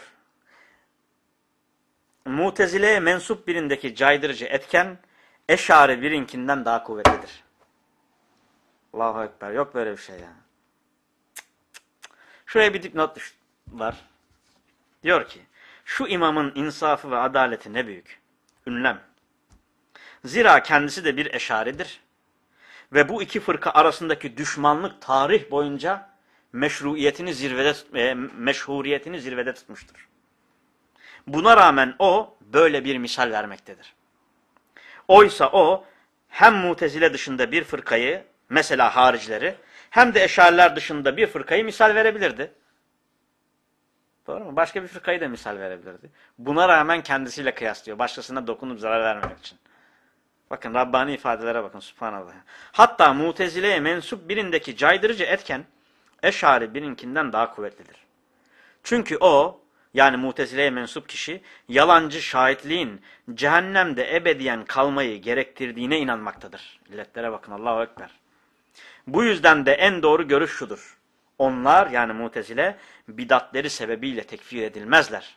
Mutezile'ye mensup birindeki caydırıcı etken Eşari birinkinden daha kuvvetlidir. Allahu Ekber. Yok böyle bir şey ya. Şuraya bir dipnot var. Diyor ki şu imamın insafı ve adaleti ne büyük. Ünlem. Zira kendisi de bir eşaridir. Ve bu iki fırka arasındaki düşmanlık tarih boyunca meşhuriyetini zirvede tutmuştur. Buna rağmen o böyle bir misal vermektedir. Oysa o hem Mutezile dışında bir fırkayı, mesela haricileri, hem de eşariler dışında bir fırkayı misal verebilirdi. Doğru mu? Başka bir fırkayı da misal verebilirdi. Buna rağmen kendisiyle kıyaslıyor. Başkasına dokunup zarar vermemek için. Bakın Rabbani ifadelere bakın. Subhanallah. Hatta Mutezile'ye mensup birindeki caydırıcı etken Eşari birinkinden daha kuvvetlidir. Çünkü o yani Mutezile'ye mensup kişi yalancı şahitliğin cehennemde ebediyen kalmayı gerektirdiğine inanmaktadır. İlletlere bakın. Allahu Ekber. Bu yüzden de en doğru görüş şudur. Onlar yani Mutezile bidatleri sebebiyle tekfir edilmezler.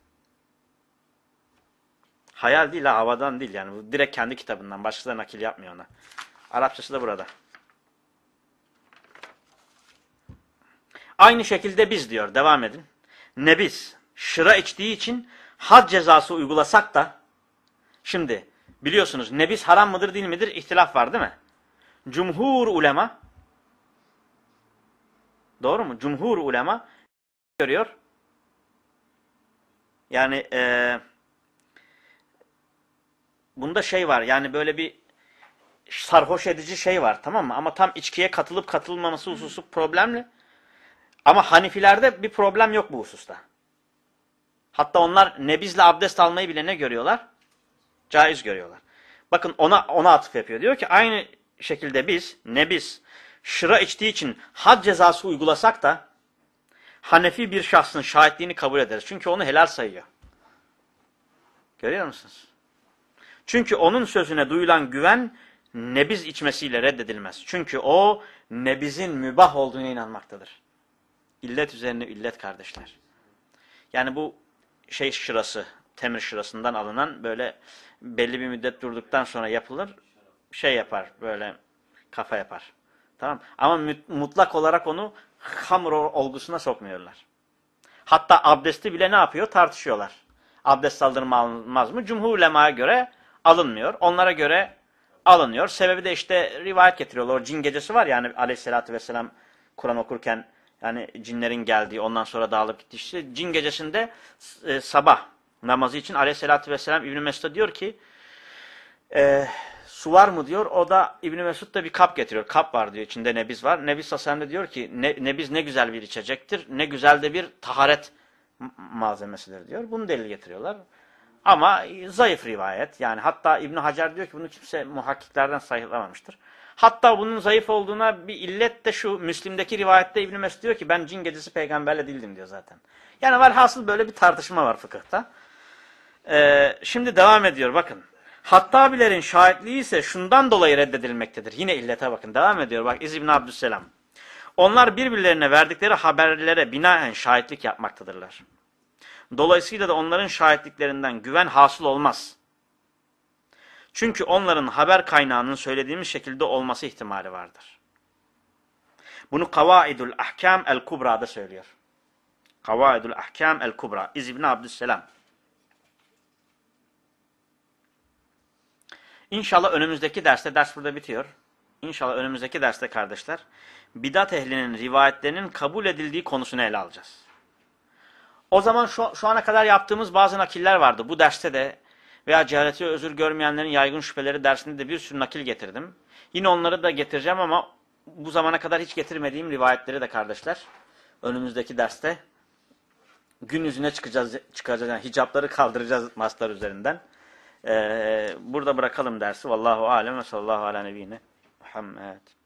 Hayal değil ha, havadan değil yani. Bu direkt kendi kitabından. Başkası da nakil yapmıyor ona. Arapçası da burada. Aynı şekilde biz diyor. Devam edin. Ne biz şıra içtiği için had cezası uygulasak da şimdi biliyorsunuz nebiz haram mıdır değil midir? İhtilaf var değil mi? Cumhur ulema doğru mu? Cumhur ulema görüyor. Yani bunda şey var yani böyle bir sarhoş edici şey var tamam mı? Ama tam içkiye katılıp katılmaması hususu problemli. Ama Hanifilerde bir problem yok bu hususta. Hatta onlar nebizle abdest almayı bile ne görüyorlar? Caiz görüyorlar. Bakın ona atıf yapıyor. Diyor ki aynı şekilde biz nebiz şıra içtiği için had cezası uygulasak da Hanefi bir şahsın şahitliğini kabul ederiz. Çünkü onu helal sayıyor. Görüyor musunuz? Çünkü onun sözüne duyulan güven nebiz içmesiyle reddedilmez. Çünkü o nebizin mübah olduğuna inanmaktadır. İllet üzerine illet kardeşler. Yani bu şey şırası, temir şırasından alınan, böyle belli bir müddet durduktan sonra yapılır. Şey yapar, böyle kafa yapar. Tamam. Ama mutlak olarak onu hamur olgusuna sokmuyorlar. Hatta abdesti bile ne yapıyor? Tartışıyorlar. Abdest aldırma alınmaz mı? Cumhur ulemaya göre alınmıyor. Onlara göre alınıyor. Sebebi de işte rivayet getiriyorlar. O cin gecesi var yani, aleyhissalatü vesselam Kur'an okurken yani cinlerin geldiği, ondan sonra dağılıp gitti. İşte cin gecesinde sabah namazı için aleyhissalatü vesselam İbn-i Mesud'a diyor ki su var mı diyor. O da İbn-i Mesud da bir kap getiriyor. Kap var diyor. İçinde nebiz var. Nebiz Hasan da diyor ki nebiz ne güzel bir içecektir. Ne güzel de bir taharet malzemesidir diyor. Bunu delil getiriyorlar. Ama zayıf rivayet. Yani hatta İbn Hacer diyor ki bunu kimse muhakkiklerden sayıklamamıştır. Hatta bunun zayıf olduğuna bir illet de şu: Müslim'deki rivayette İbn Mesud diyor ki ben cin gecesi peygamberle değildim diyor zaten. Yani velhasıl böyle bir tartışma var fıkıhta. Şimdi devam ediyor bakın. Hattabilerin şahitliği ise şundan dolayı reddedilmektedir. Yine illete bakın. Devam ediyor. Bak İz İbn Abdüsselam. Onlar birbirlerine verdikleri haberlere binaen şahitlik yapmaktadırlar. Dolayısıyla da onların şahitliklerinden güven hasıl olmaz. Çünkü onların haber kaynağının söylediğimiz şekilde olması ihtimali vardır. Bunu Kavaidul Ahkam el-Kubra'da söylüyor. Kavaidul Ahkam el-Kubra. İz İbn Abdüsselam. İnşallah önümüzdeki derste, ders burada bitiyor. İnşallah önümüzdeki derste kardeşler, bidat ehlinin rivayetlerinin kabul edildiği konusunu ele alacağız. O zaman şu ana kadar yaptığımız bazı nakiller vardı. Bu derste de veya cehaleti özür görmeyenlerin yaygın şüpheleri dersinde de bir sürü nakil getirdim. Yine onları da getireceğim ama bu zamana kadar hiç getirmediğim rivayetleri de kardeşler önümüzdeki derste gün yüzüne çıkacağız yani hicapları kaldıracağız maslar üzerinden. Burada bırakalım dersi. Vallahu alem ve sallallahu ala nebiyyine Muhammed.